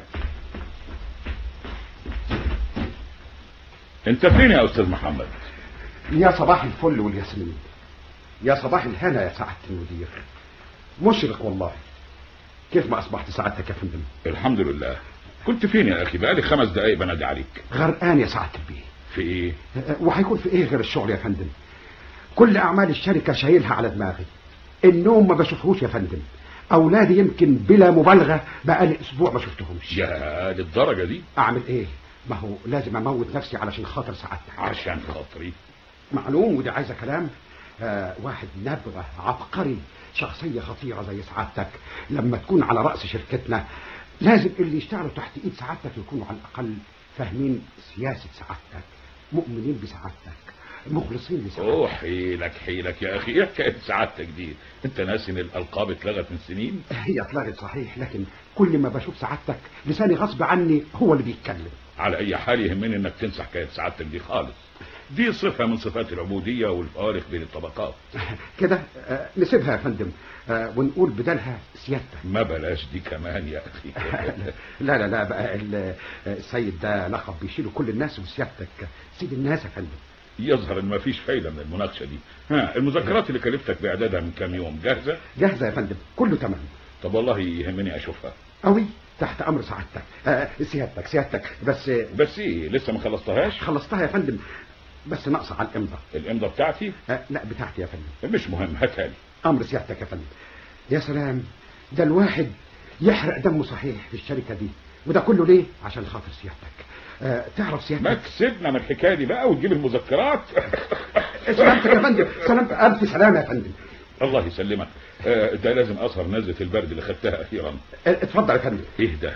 انت فين يا استاذ محمد؟ يا صباح الفل والياسمين، يا صباح الهنا يا سعاده المدير. مشرق والله. كيف ما اصبحت سعادتك يا فندم؟ الحمد لله. كنت فين يا اخي؟ بقالي 5 دقايق بنادي عليك. غرقان يا سعاده البيه. في ايه؟ وهيكون في ايه غير الشغل يا فندم؟ كل اعمال الشركه شايلها على دماغي. النوم ما بشوفهوش يا فندم. اولادي يمكن بلا مبالغه بقالي اسبوع ما شفتهمش. يا للدرجه دي؟ اعمل ايه؟ ما هو لازم اموت نفسي علشان خاطر سعادتك. عشان خاطري؟ معلوم، ودي عايزه كلام. واحد نابغه عبقري، شخصيه خطيره زي سعادتك لما تكون على راس شركتنا، لازم اللي يشتغلوا تحت ايد سعادتك يكونوا على الاقل فاهمين سياسه سعادتك، مؤمنين بسعادتك، مخلصين لسعادتك. حيلك يا اخي، ايه حكايه سعادتك دي؟ انت ناسي ان الالقاب اتلغت من سنين؟ هي اتلغت صحيح، لكن كل ما بشوف سعادتك لساني غصب عني هو اللي بيتكلم. على اي حال يهمني انك تنسى حكايه سعادتك دي خالص. دي صفه من صفات العبوديه والفارق بين الطبقات. كده نسيبها يا فندم ونقول بدلها سيادتك. ما بلاش دي كمان يا اخي. لا بقى السيد ده لقب بيشيله كل الناس، وسيادتك سيد الناس يا فندم. يظهر ان مفيش فايده من المناقشه دي. المذكرات اللي كلفتك باعدادها من كام يوم جاهزه؟ جاهزه يا فندم، كله تمام. طب والله يهمني اشوفها قوي. تحت امر سعادتك. سيادتك بس ايه؟ لسه ما خلصتهاش؟ خلصتها يا فندم، بس ناقصه على الامضه بتاعتي؟ لا بتاعتي يا فندم. مش مهم، هاتها لي. امر سيادتك يا فندم. يا سلام، ده الواحد يحرق دمه صحيح في الشركه دي، وده كله ليه؟ عشان خاطر سيادتك. تعرف سيادتك، ما تسيبنا من الحكايه دي بقى وتجيب المذكرات. سلامتك يا فندم. سلامتك، الف سلامه يا فندم. الله يسلمك. ده لازم اثر نزله البرد اللي خدتها اخيرا. اتفضل يا فندم. ايه ده؟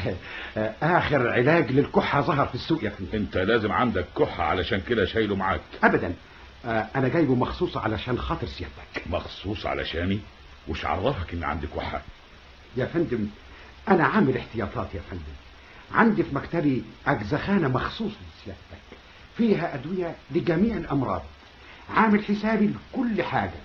اخر علاج للكحه ظهر في السوق يا فندم. انت لازم عندك كحه علشان كده شايله معاك؟ ابدا، انا جايبه مخصوص علشان خاطر سيادتك. مخصوص علشاني؟ وش عرفك ان عندي كحه؟ يا فندم انا عامل احتياطات يا فندم. عندي في مكتبي اجزخانه مخصوص لسيادتك فيها ادويه لجميع الامراض. عامل حسابي لكل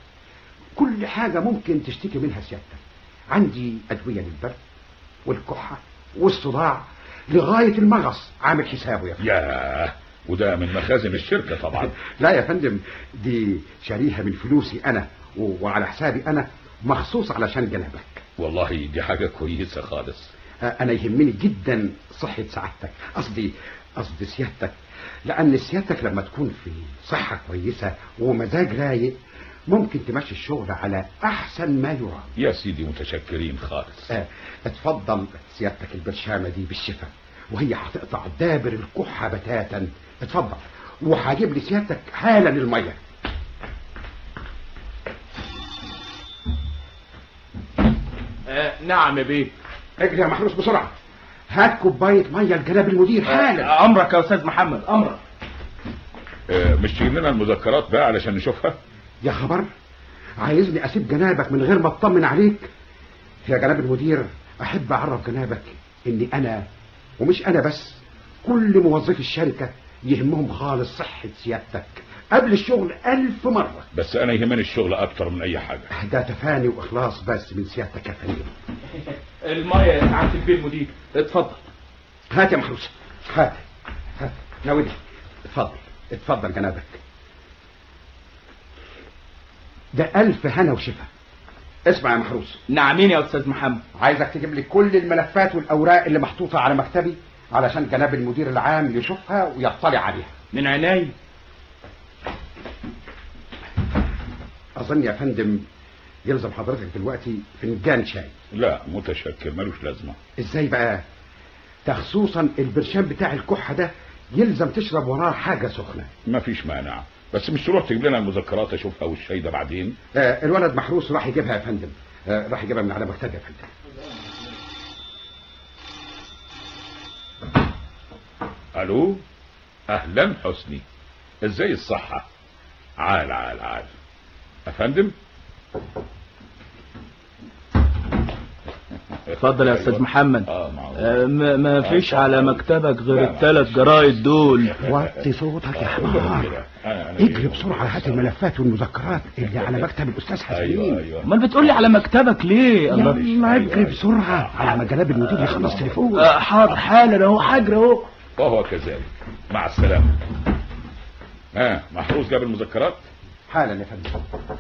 حاجه ممكن تشتكي منها سيادتك. عندي ادويه للبرد والكحه والصداع لغايه المغص، عامل حسابه يا فندم. ياه، وده من مخازن الشركه طبعا. لا يا فندم، دي شاريها من فلوسي انا وعلى حسابي انا مخصوص علشان جنابك. والله دي حاجه كويسه خالص. انا يهمني جدا صحه سعادتك، قصدي سيادتك، لان سيادتك لما تكون في صحه كويسه ومزاج رايق ممكن تمشي الشغل على احسن ما يرام. يا سيدي متشكرين خالص. اتفضل سيادتك، البرشامه دي بالشفا، وهي هتقطع دابر الكحه بتاتا. اتفضل، وهجيب لي سيادتك حالا الميه. نعم يا بيه. اجري يا محروس بسرعه، هات كوبايه ميه لجناب المدير حالا. امرك يا استاذ محمد، امرك. مش تجيب لنا المذكرات بقى علشان نشوفها؟ يا خبر، عايزني اسيب جنابك من غير ما اطمن عليك؟ يا جناب المدير، احب اعرف جنابك اني انا، ومش انا بس، كل موظفي الشركة يهمهم خالص صحة سيادتك قبل الشغل 1000 مرة. بس انا يهمني الشغل اكتر من اي حاجة. ده تفاني واخلاص بس من سيادتك يا فندم. المية يا سعادة البيه المدير، اتفضل. هات يا محروس، هات ناولي، اتفضل جنابك. ده 1000 هنا وشفا. اسمع يا محروس. نعمين يا استاذ محمد. عايزك تجيب لي كل الملفات والاوراق اللي محطوطة على مكتبي علشان جناب المدير العام يشوفها ويطلع عليها. من عيني. اظن يا فندم يلزم حضرتك دلوقتي فنجان شاي. لا متشكر، ملوش لازمة. ازاي بقى؟ ده خصوصا البرشام بتاع الكحة ده يلزم تشرب وراه حاجة سخنة. مفيش مانع، بس مش تروح تجيب لنا المذكرات اشوفها والشاي ده بعدين؟ الولد محروس راح يجيبها يا فندم. راح يجيبها من على مكتبي يا فندم. الو، اهلا حسني، ازاي الصحة؟ عال افندم. اتفضل يا استاذ محمد. ما فيش على مكتبك غير ال3 جرايد دول. وطي صوتك يا حمار. اجري بسرعة هات الملفات والمذكرات اللي على مكتب الاستاذ حسنين. ايوه. امال بتقولي على مكتبك ليه؟ الله، ما اجري بسرعة على ما جناب المدير يخلص تليفون. حاضر حالا اهو، حاجر اهو. وهو كذلك، مع السلامة. محروس جاب المذكرات حالا يا فندم.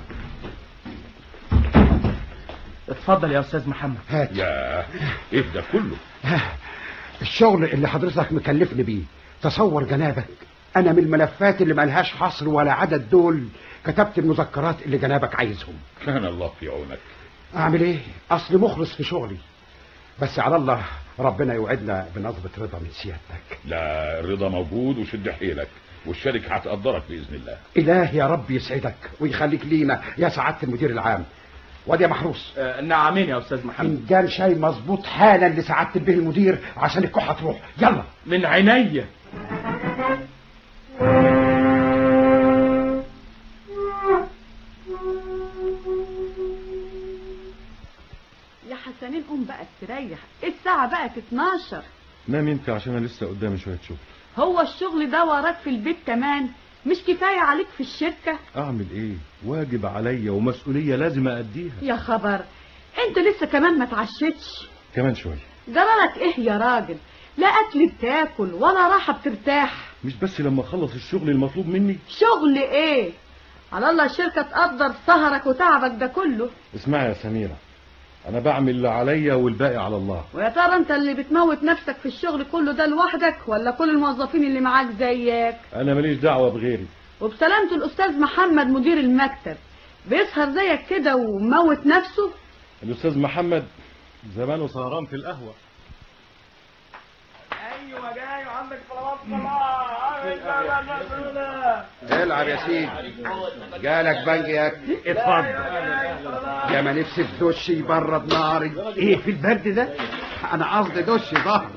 اتفضل يا استاذ محمد. هات. يا ايه ده كله؟ الشغل اللي حضرتك مكلفني بيه. تصور جنابك، انا من الملفات اللي ملهاش حصر ولا عدد دول كتبت المذكرات اللي جنابك عايزهم. كان الله في عونك. اعمل ايه؟ اصل مخلص في شغلي، بس على الله ربنا يوعدنا بنظرة رضا من سيادتك. لا، الرضا موجود وشد حيلك، والشركة هتقدرك بإذن الله. إله يا رب يسعدك ويخليك لينا يا سعادة المدير العام. وادي يا محروس. نعمين يا استاذ محمد. فنجان شاي مظبوط حالا لسعادة البيه المدير عشان الكحة تروح. يلا. من عينيا. يا حسنين قوم بقى استريح، الساعة بقت 12. نام انت عشان انا لسه قدامي شوية شغل. هو الشغل ده وراك في البيت كمان؟ مش كفاية عليك في الشركة؟ اعمل ايه؟ واجب عليا ومسؤولية لازم ااديها. يا خبر، انت لسه كمان ما تعشتش؟ كمان شوية. جرالك ايه يا راجل؟ لا اكل بتاكل ولا راحة بترتاح. مش بس لما اخلص الشغل المطلوب مني؟ شغل ايه؟ على الله الشركة تقدر سهرك وتعبك ده كله. اسمعي يا سميرة، انا بعمل اللي عليا والباقي على الله. ويا ترى انت اللي بتموت نفسك في الشغل كله ده لوحدك ولا كل الموظفين اللي معاك زيك؟ انا ماليش دعوة بغيري. وبسلامته الاستاذ محمد مدير المكتب بيسهر زيك كده وموت نفسه؟ الاستاذ محمد زمانه سهران في القهوة. ايوه جاي وعندك طلبات العب يا سيدي. جالك بنجيك. اتفضل. يا ما نفسي في دش يبرد ناري. ايه في البرد ده؟ انا قصدي دش ظهر.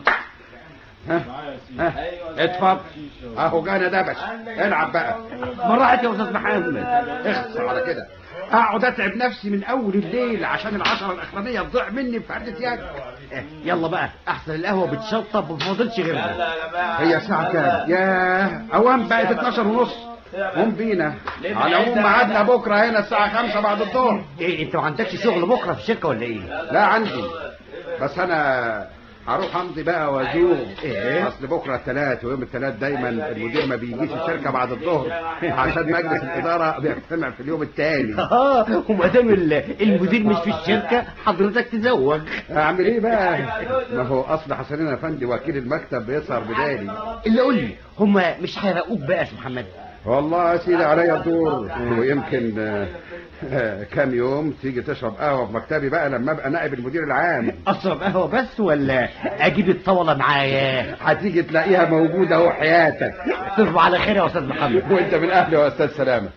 اتفضل اهو جانا دبش. العب بقى. مرعت يا استاذ محمد. اخص على كده. اقعد اتعب نفسي من اول الليل عشان ال10 الاخرانيه تضيع مني بفردة يد. يلا بقى، احسن القهوه بتشطب وما فاضلش غيرها. هي الساعه كام؟ ياه اوام بقت 12:30. قوم بينا. على العموم ميعادنا بكره هنا الساعه 5 بعد الظهر. ايه انت ما عندكش شغل بكره في الشركه ولا ايه؟ لا عندي، بس انا هروح امضي بقى وازور. اصل بكره الثلاث، ويوم الثلاث دايما المدير ما بيجيش الشركه بعد الظهر عشان مجلس الاداره بيجتمع في اليوم الثاني. وما دام المدير مش في الشركه حضرتك تزوج. اعمل ايه بقى؟ ما هو اصل حسنين افندي وكيل المكتب بيسهر بدالي. اللي قول لي هم مش هيراقوك بقى يا استاذ محمد؟ والله يا سيدي عليا الدور، ويمكن كام يوم تيجي تشرب قهوه في مكتبي بقى لما ابقى نائب المدير العام. اشرب قهوه بس ولا اجيب الطاوله معايا؟ هتيجي تلاقيها موجوده اهو حياتك. تصبح على خير يا استاذ محمد. وانت من اهلي يا استاذ سلامه.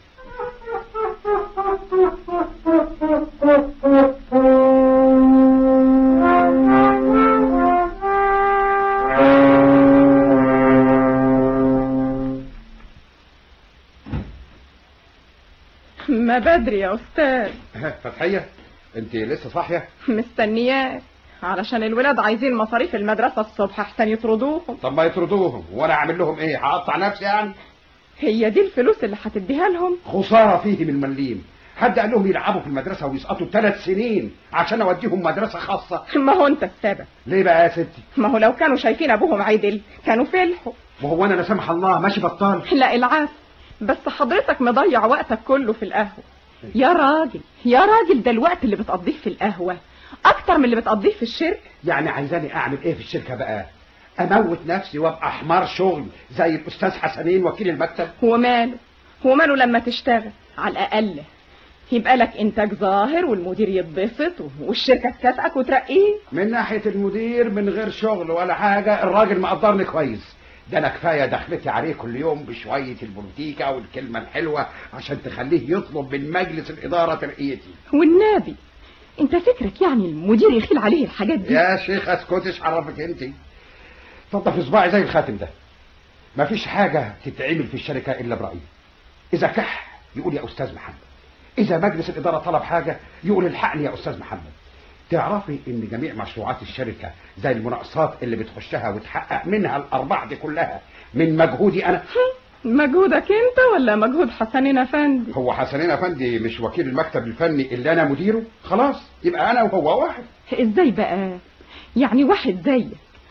ما بدري يا أستاذ. فتحية انت لسه صاحية؟ مستنياك علشان الولاد عايزين مصاريف المدرسة الصبح احسن يطردوهم. طب ما يطردوهم وانا اعمل لهم ايه؟ هقطع نفسي يعني؟ هي دي الفلوس اللي هتديها لهم؟ خسارة فيهم المليم. حد قال لهم يلعبوا في المدرسة ويسقطوا 3 سنين عشان اوديهم مدرسة خاصة؟ ما هو انت السبب. ليه بقى يا ستي؟ ما هو لو كانوا شايفين ابوهم عدل كانوا فلحوا. وهو انا لا سمح الله ماشي بطال؟ لا العافية، بس حضرتك مضيع وقتك كله في القهوة. يا راجل يا راجل، ده الوقت اللي بتقضيه في القهوة اكتر من اللي بتقضيه في الشركة. يعني عايزاني اعمل ايه في الشركة بقى؟ اموت نفسي وابقى حمار شغل زي الاستاذ حسنين وكيل المكتب؟ هو ماله لما تشتغل على الاقل يبقى لك انتاج ظاهر والمدير يتبسط والشركة تكافئك وترقيه. من ناحية المدير من غير شغل ولا حاجة الراجل مقدرني كويس. ده انا كفاية دخلتي عليه كل يوم بشوية البوليتيكا والكلمة الحلوة عشان تخليه يطلب من مجلس الإدارة ترقيتي. والنبي انت فكرك يعني المدير يخيل عليه الحاجات دي؟ يا شيخ اسكتش، عرفك انت. اتفضل في صباعي زي الخاتم ده. مفيش حاجة تتعمل في الشركة إلا برأيي. إذا كح يقول يا أستاذ محمد، إذا مجلس الإدارة طلب حاجة يقول الحقني يا أستاذ محمد. تعرفي إن جميع مشروعات الشركة زي المناقصات اللي بتخشها وتحقق منها الأرباح دي كلها من مجهودي أنا. مجهودك أنت ولا مجهود حسنين أفندي؟ هو حسنين أفندي مش وكيل المكتب الفني اللي أنا مديره؟ خلاص يبقى أنا وهو واحد. إزاي بقى؟ يعني واحد زيك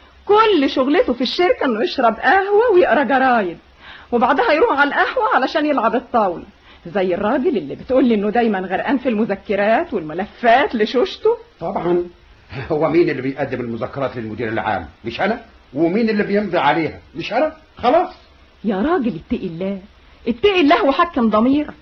كل شغلته في الشركة إنه يشرب قهوة ويقرا جرايد وبعدها يروح على القهوة علشان يلعب الطاولة، زي الراجل اللي بتقولي إنه دايما غرقان في المذكرات والملفات لشوشته. طبعا. هو مين اللي بيقدم المذكرات للمدير العام؟ مش أنا. ومين اللي بيمضي عليها؟ مش أنا. خلاص يا راجل اتقي الله، اتقي الله وحكم ضميرك.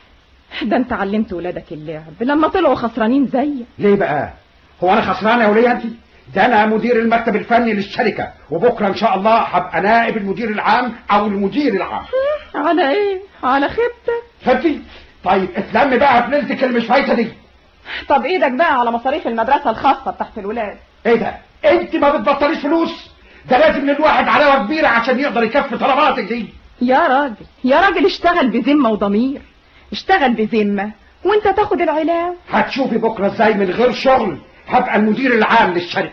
ده انت علمت ولادك اللعب لما طلعوا خسرانين زيك. ليه بقى؟ هو انا خسران يا وليه انت؟ ده انا مدير المكتب الفني للشركة، وبكره ان شاء الله هبقى نائب المدير العام او المدير العام. على ايه؟ على خيبتك. خيبتي؟ طيب اتلم بقى في ليلتك المشفايته دي. طب ايدك بقى على مصاريف المدرسة الخاصة بتاعت الولاد. ايه ده؟ انت ما بتبطليش فلوس؟ ده لازم للواحد علاوة كبيرة عشان يقدر يكفي طلباتك دي. يا راجل اشتغل بذمة وضمير، اشتغل بذمة وانت تاخد العلاوة. هتشوفي بكرة ازاي من غير شغل هبقى المدير العام للشركة.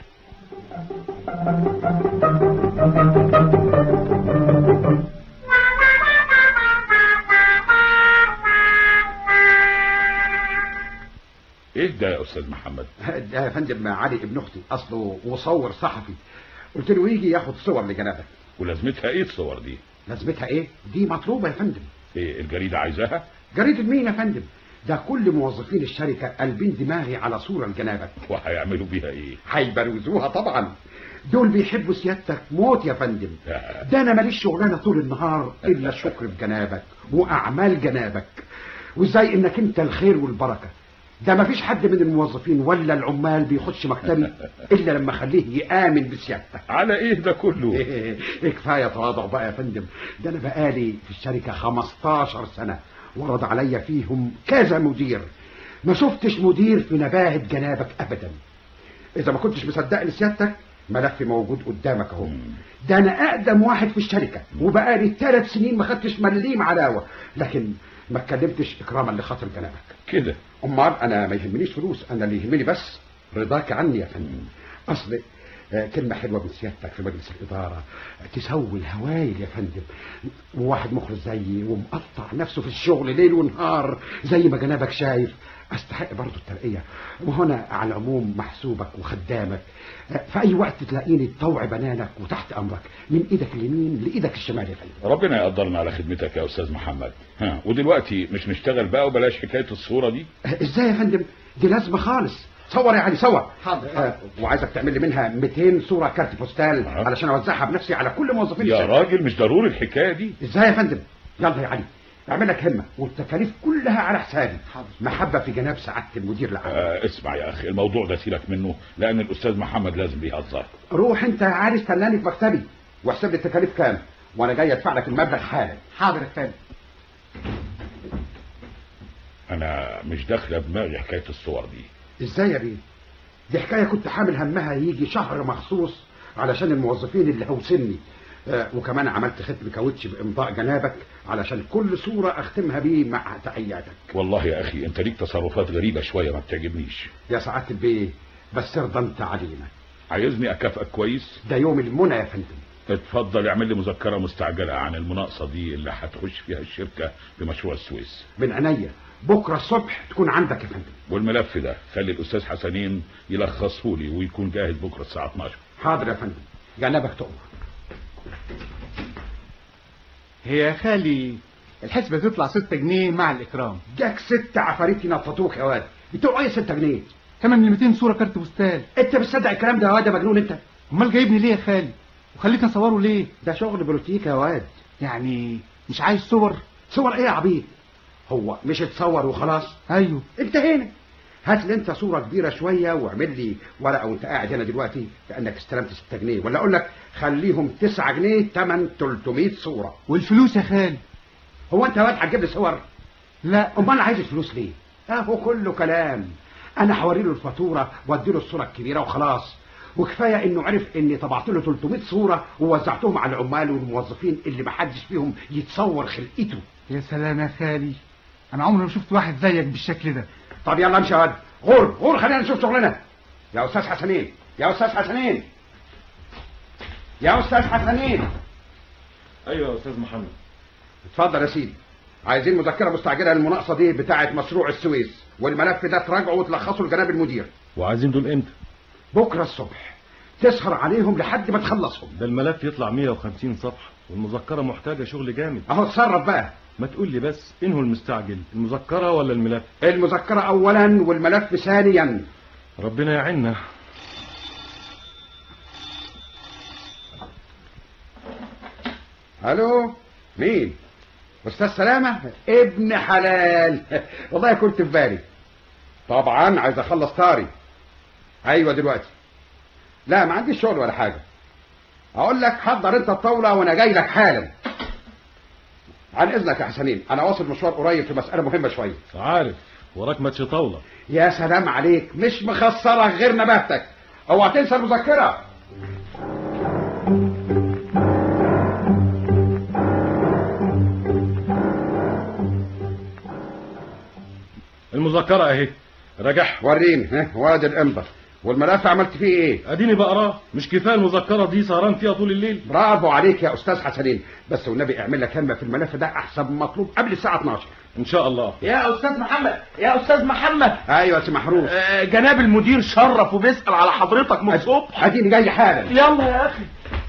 ايه ده يا استاذ محمد؟ ده يا فندم علي ابن اختي، اصله مصور صحفي، قلت له يجي ياخد صور لجنابك. ولازمتها ايه الصور دي؟ لازمتها ايه؟ دي مطلوبة يا فندم. ايه الجريدة عايزاها؟ جريدة مين يا فندم؟ ده كل موظفين الشركة قلبين دماغي على صورة لجنابك. وهيعملوا بيها ايه؟ هيبروزوها طبعا. دول بيحبوا سيادتك موت يا فندم. ده انا ماليش شغلانة طول النهار الا الشكر بجنابك واعمال جنابك وازاي انك انت الخير والبركة. ده مفيش حد من الموظفين ولا العمال بيخش مكتبي الا لما اخليه يآمن بسيادتك. على ايه ده كله؟ كفاية تواضع بقى يا فندم. ده انا بقالي في الشركة 15 سنة ورد عليا فيهم كذا مدير، ما شفتش مدير في نباهة جنابك ابدا. اذا ما كنتش مصدقني سيادتك ملفي موجود قدامك اهو. ده انا اقدم واحد في الشركة وبقالي 3 سنين ما خدتش مليم علاوة، لكن ما اتكلمتش اكراما لخاطر جنابك كده. امال انا ما يهمنيش فلوس، انا اللي يهمني بس رضاك عني يا فندم. اصل كلمة حلوة من سيادتك في مجلس الإدارة تسوي الهوايل يا فندم. وواحد مخلص زيي ومقطع نفسه في الشغل ليل ونهار زي ما جنابك شايف استحق برضه الترقية، وهنا على العموم محسوبك وخدامك. في أي وقت تلاقيني تطوع بنانك وتحت أمرك من إيدك اليمين لإيدك الشمال يا فندم. ربنا يقدرنا على خدمتك يا أستاذ محمد. ودلوقتي مش نشتغل بقى وبلاش حكاية الصورة دي؟ إزاي يا فندم؟ دي لازمة خالص. صور يعني صور. حاضر. وعايزك تعمل لي منها 200 صورة كارت بوستال علشان اوزعها بنفسي على كل موظفين يا راجل مش ضروري الحكاية دي. ازاي يا فندم؟ يلا يا علي اعمل لك همة والتكاليف كلها على حسابي. محبة في جناب سعادة المدير العام. اسمع يا اخي الموضوع ده سيبك منه لان الاستاذ محمد لازم بيهزر. روح انت يا علي استناني في مكتبي واحسب لي التكاليف كام وانا جاي ادفع لك المبلغ حالا. حاضر يا فندم. انا مش داخله دماغي حكاية الصور دي. ازاي يا بيه؟ دي حكاية كنت حامل همها يجي شهر مخصوص علشان الموظفين اللي هوسني وكمان عملت ختم كاوتش بامضاء جنابك علشان كل صورة اختمها بيه مع تحياتك. والله يا اخي انت ليك تصرفات غريبة شوية ما بتعجبنيش. يا سعادة البيه بس ارضى انت علينا. عايزني اكافئك كويس؟ ده يوم المنى يا فندم. اتفضل اعمل لي مذكرة مستعجلة عن المناقصة دي اللي هتخش فيها الشركة بمشروع السويس. من عينيا، بكرة الصبح تكون عندك يا فندم. والملف ده خلي الاستاذ حسنين يلخصه لي ويكون جاهز بكرة الساعة 12. حاضر يا فندم، جنابك تؤمر. هي يا خالي الحسبة تطلع 6 جنيه مع الإكرام. جاك 6 عفاريت ينططوك يا واد، بتوع ايه 6 جنيه؟ كمان من 200 صورة كارت بوستال. انت بتصدق الكلام ده يا واد يا مجنون انت؟ امال جايبني ليه يا خالي؟ وخليتني اصوره ليه؟ ده شغل بروتيكا يا واد. يعني مش عايز صور؟ صور ايه يا عبيد؟ هو مش اتصور وخلاص؟ ايوه انتهينا. هات لي انت صورة كبيرة شوية واعمل لي ورقة وانت قاعد هنا دلوقتي كأنك استلمت 6 جنيه، ولا اقول لك خليهم 9 جنيه تمن 300 صورة. والفلوس يا خالي؟ هو انت يا واد هتجيب لي صور؟ لا. امال عايز الفلوس ليه؟ اهو كله كلام. انا هوري له الفاتورة وادي له الصورة الكبيرة وخلاص. وكفايه انه عرف اني طبعت له 300 صورة ووزعتهم على العمال والموظفين اللي محدش فيهم يتصور خلقته. يا سلام يا خالي، انا عمري ما شفت واحد زيك بالشكل ده. طب يلا امشي يا واد، غور خلينا نشوف شغلنا. يا استاذ حسنين، يا استاذ حسنين، يا استاذ حسنين. ايوه يا استاذ محمد. اتفضل يا سيدي. عايزين مذكره مستعجله للمناقصه دي بتاعه مشروع السويس، والملف ده تراجعه وتلخصه لجناب المدير. وعايزين دول امتى؟ بكره الصبح. تسهر عليهم لحد ما تخلصهم. ده الملف يطلع 150 صفحه والمذكره محتاجه شغل جامد. اهو اتصرف بقى. ما تقول لي بس انه المستعجل، المذكره ولا الملف؟ المذكره اولا والملف ثانيا. ربنا يعيننا. الو، مين؟ استاذ سلامه؟ ابن حلال. والله كنت في بالي. طبعا عايز اخلص طاري. ايوه دلوقتي. لا ما عنديش شغل ولا حاجه. اقول لك حضر انت الطاوله وانا جاي لك حالا. عن اذنك يا حسنين، انا واصل مشوار قريب في مساله مهمه شويه. عارف وراك ماتش طاوله. يا سلام عليك، مش مخسرك غير نباتك. اوعى تنسى المذكره. المذكره اهي، راجعها. وريني. وادي الامضه. والملف عملت فيه ايه؟ اديني بقراه. مش كفايه المذكره دي سهران فيها طول الليل؟ برافو عليك يا استاذ حسنين، بس والنبي اعمل لك كلمه في الملف ده احسن مطلوب قبل الساعه 12 ان شاء الله. يا استاذ محمد، يا استاذ محمد. ايوه يا سي محروس. جناب المدير شرف وبيسال على حضرتك من الصبح. اديني جاي حالا. يلا يا اخي.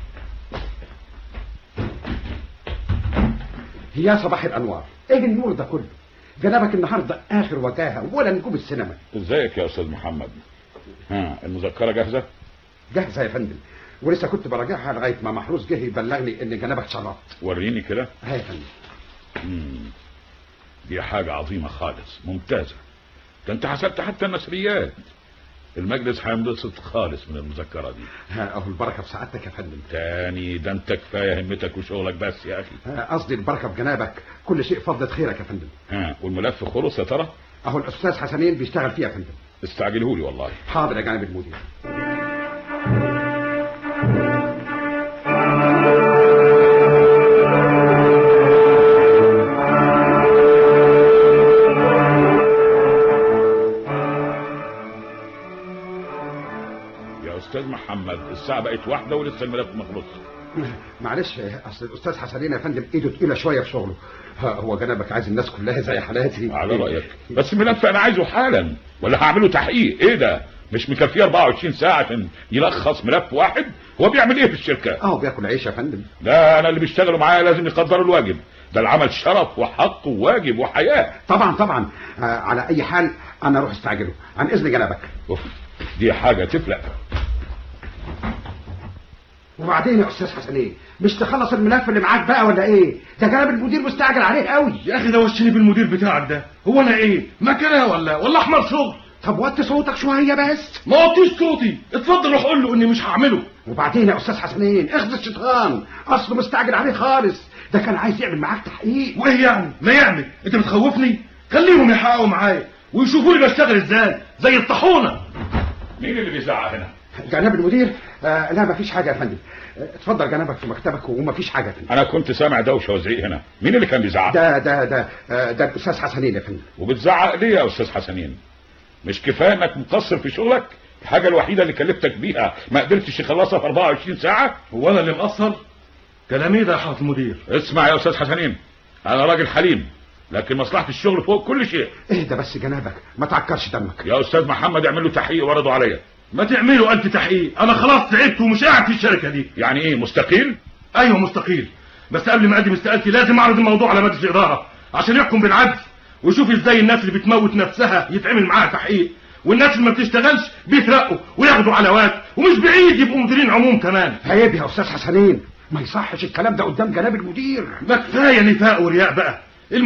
يا صباح الانوار، ايه النور ده كله؟ جنابك النهارده اخر وجاهه ولا نجوم السينما. ازيك يا استاذ محمد؟ المذكره جاهزه؟ جاهزه يا فندم، ولسه كنت براجعها لغايه ما محروس جه يبلغني ان جنابك شرفت. وريني كده. يا فندم. دي حاجه عظيمه خالص، ممتازه. ده انت حسبت حتى النشريات. المجلس هينبسط خالص من المذكره دي. اهو البركه في سعادتك يا فندم. تاني ده انت كفايه همتك وشغلك بس يا اخي. قصدي البركه في جنابك، كل شيء فضلة خيرك يا فندم. والملف خلص يا ترى؟ اهو الاستاذ حسنين بيشتغل فيه يا فندم. استعجلهولي والله. حاضر يا جناب المدير. يا استاذ محمد الساعه بقت 1 ولسه الملف ما خلصش. معلش، اصل الاستاذ حسنين يا فندم ايده تقيله شويه في شغله. هو جنابك عايز الناس كلها زي حالاتي. على رايك، بس الملف انا عايزه حالا ولا هعمله تحقيق؟ ايه ده؟ مش مكفيه 24 ساعه عشان يلخص ملف واحد؟ هو بيعمل ايه في الشركه؟ بياكل عيش يا فندم. لا انا اللي بيشتغلوا معايا لازم يقدروا الواجب. ده العمل شرف وحق وواجب وحياه. طبعا. على اي حال انا اروح استعجله. عن اذن جنابك. دي حاجه تفلق. وبعدين يا استاذ حسنين، مش تخلص الملف اللي معاك بقى ولا ايه؟ ده جناب المدير مستعجل عليه قوي. يا اخي ده وشني بالمدير بتاعك ده. هو انا ايه مكانه ولا احمر شغل؟ طب وطي صوتك شويه بس. ما وطيش صوتي. اتفضل روح قول له اني مش هعمله. وبعدين يا استاذ حسنين اخذ الشيطان، اصله مستعجل عليه خالص. ده كان عايز يعمل معاك تحقيق. وايه يعني؟ ما يعمل. انت بتخوفني. خليهم يحققوا معايا ويشوفوني بشتغل ازاي زي الطاحونه. مين اللي بيزعق هنا؟ جناب المدير لا مفيش حاجه يا فندم. اتفضل جنابك في مكتبك ومفيش حاجه فندم. انا كنت سامع دوشه وزعيق هنا. مين اللي كان بيزعق؟ ده الاستاذ حسنين يا فندم. وبتزعق ليه يا استاذ حسنين؟ مش كفايه انك مقصر في شغلك؟ الحاجه الوحيده اللي كلفتك بيها ما قدرتش تخلصها في 24 ساعه؟ هو انا اللي مقصر؟ كلامي ده يا حضرة المدير. اسمع يا استاذ حسنين، انا راجل حليم لكن مصلحه الشغل فوق كل شيء. اهدى بس جنابك، ما تعكرش دمك. يا استاذ محمد اعمل له تحقيق ورضوا عليا. ما تعملوا انت تحقيق، انا خلاص تعبت ومش قاعد في الشركه دي. يعني ايه مستقيل؟ ايوه مستقيل، بس قبل ما اقدم استقالتي لازم اعرض الموضوع على مجلس الاداره عشان يحكم بالعدل ويشوف ازاي الناس اللي بتموت نفسها يتعمل معاها تحقيق، والناس اللي ما بتشتغلش بيترقوا وياخدوا علاوات ومش بعيد يبقوا مديرين عموم كمان. عيب يا استاذ حسنين، ما يصحش الكلام ده قدام جناب المدير. ما كفايه نفاق ورياء بقى.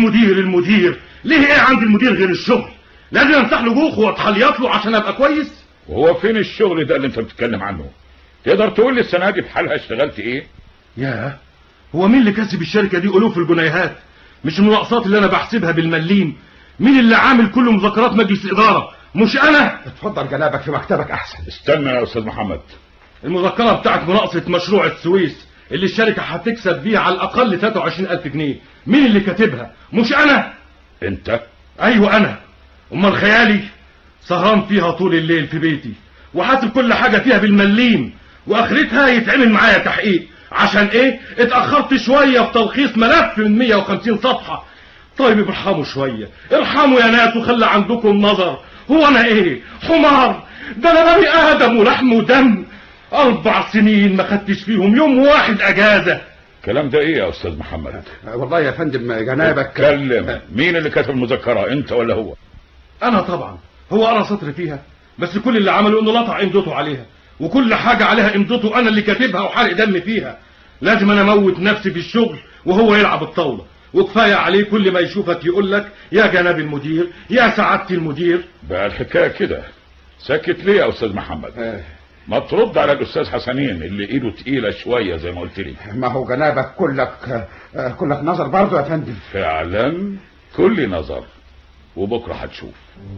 المدير ليه ايه عند المدير غير الشغل؟ لازم امسح له جوخه واطحليط له عشان ابقى كويس. وهو فين الشغل ده اللي انت بتتكلم عنه؟ تقدر تقول لي السنه دي بحالها اشتغلت ايه؟ ياه، هو مين اللي كسب الشركه دي الوف الجنيهات؟ مش المناقصات اللي انا بحسبها بالمليم؟ مين اللي عامل كل مذكرات مجلس الاداره؟ مش انا. اتفضل جنابك في مكتبك احسن. استنى يا استاذ محمد. المذكره بتاعت مناقصه مشروع السويس اللي الشركه هتكسب بيها على الاقل 23,000 جنيه، مين اللي كاتبها؟ مش انا. انت؟ ايوه انا. امال خيالي سهران فيها طول الليل في بيتي وحاسب كل حاجه فيها بالمليم، واخرتها يتعمل معايا تحقيق. عشان ايه؟ اتاخرت شويه في تلخيص ملف من 150 صفحه. طيب ارحموا شويه، ارحموا يا ناس وخلي عندكم نظر. هو انا ايه؟ حمار؟ ده انا بني ادم ولحم ودم. 4 سنين ما خدتش فيهم يوم واحد اجازه. الكلام ده ايه يا استاذ محمد؟ والله يا فندم جنابك. اتكلم. مين اللي كتب المذكره، انت ولا هو؟ انا طبعا. هو قرا سطر فيها بس كل اللي عمله انه لطع امضته عليها، وكل حاجه عليها امضته انا اللي كاتبها وحرق دم فيها. لازم انا اموت نفسي في الشغل وهو يلعب الطاوله، وكفايه عليه كل ما يشوفك يقول لك يا جناب المدير، يا سعاده المدير. بقى الحكايه كده. ساكت ليه يا استاذ محمد؟ ما ترد على الاستاذ حسنين اللي ايده تقيله شويه زي ما قلت لي. ما هو جنابك كلك نظر برضه يا فندم. فعلا كل نظر، وبكره هتشوف.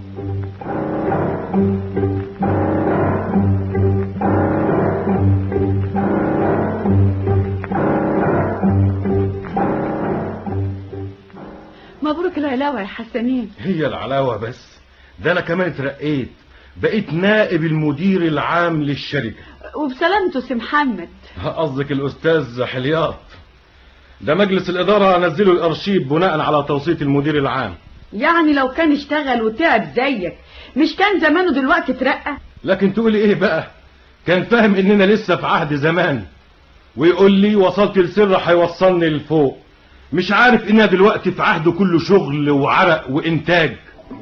مبروك العلاوه يا حسنين. هي العلاوه بس؟ ده انا كمان اترقيت، بقيت نائب المدير العام للشركه. وبسلامته سي محمد. قصدك الاستاذ حلياط؟ ده مجلس الاداره نزلوا الارشيف بناء على توصيه المدير العام. يعني لو كان اشتغل وتعب زيك مش كان زمانه دلوقتي اترقى؟ لكن تقولي ايه بقى؟ كان فاهم اننا لسه في عهد زمان ويقول لي وصلت لسر هيوصلني لفوق. مش عارف اننا دلوقتي في عهد كله شغل وعرق وانتاج.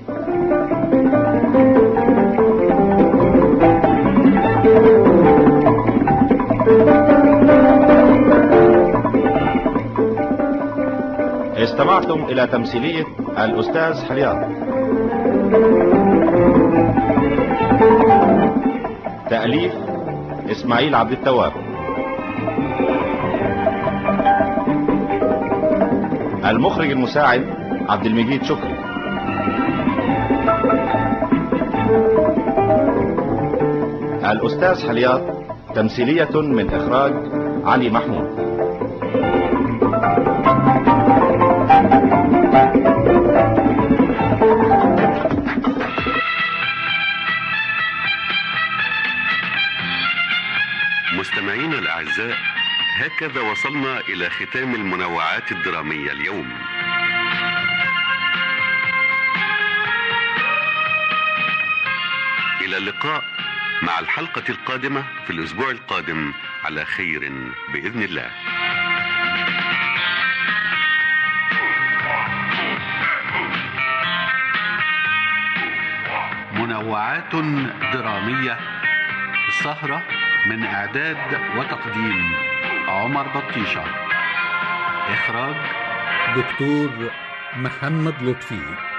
استمعتم إلى تمثيلية الأستاذ حلياط. تأليف إسماعيل عبد التواب. المخرج المساعد عبد المجيد شكري. الأستاذ حلياط تمثيلية من إخراج علي محمود. مستمعينا الأعزاء، هكذا وصلنا إلى ختام المنوعات الدرامية اليوم. إلى اللقاء مع الحلقة القادمة في الأسبوع القادم على خير بإذن الله. منوعات درامية، السهرة من إعداد وتقديم عمر بطيشة، إخراج دكتور محمد لطفي.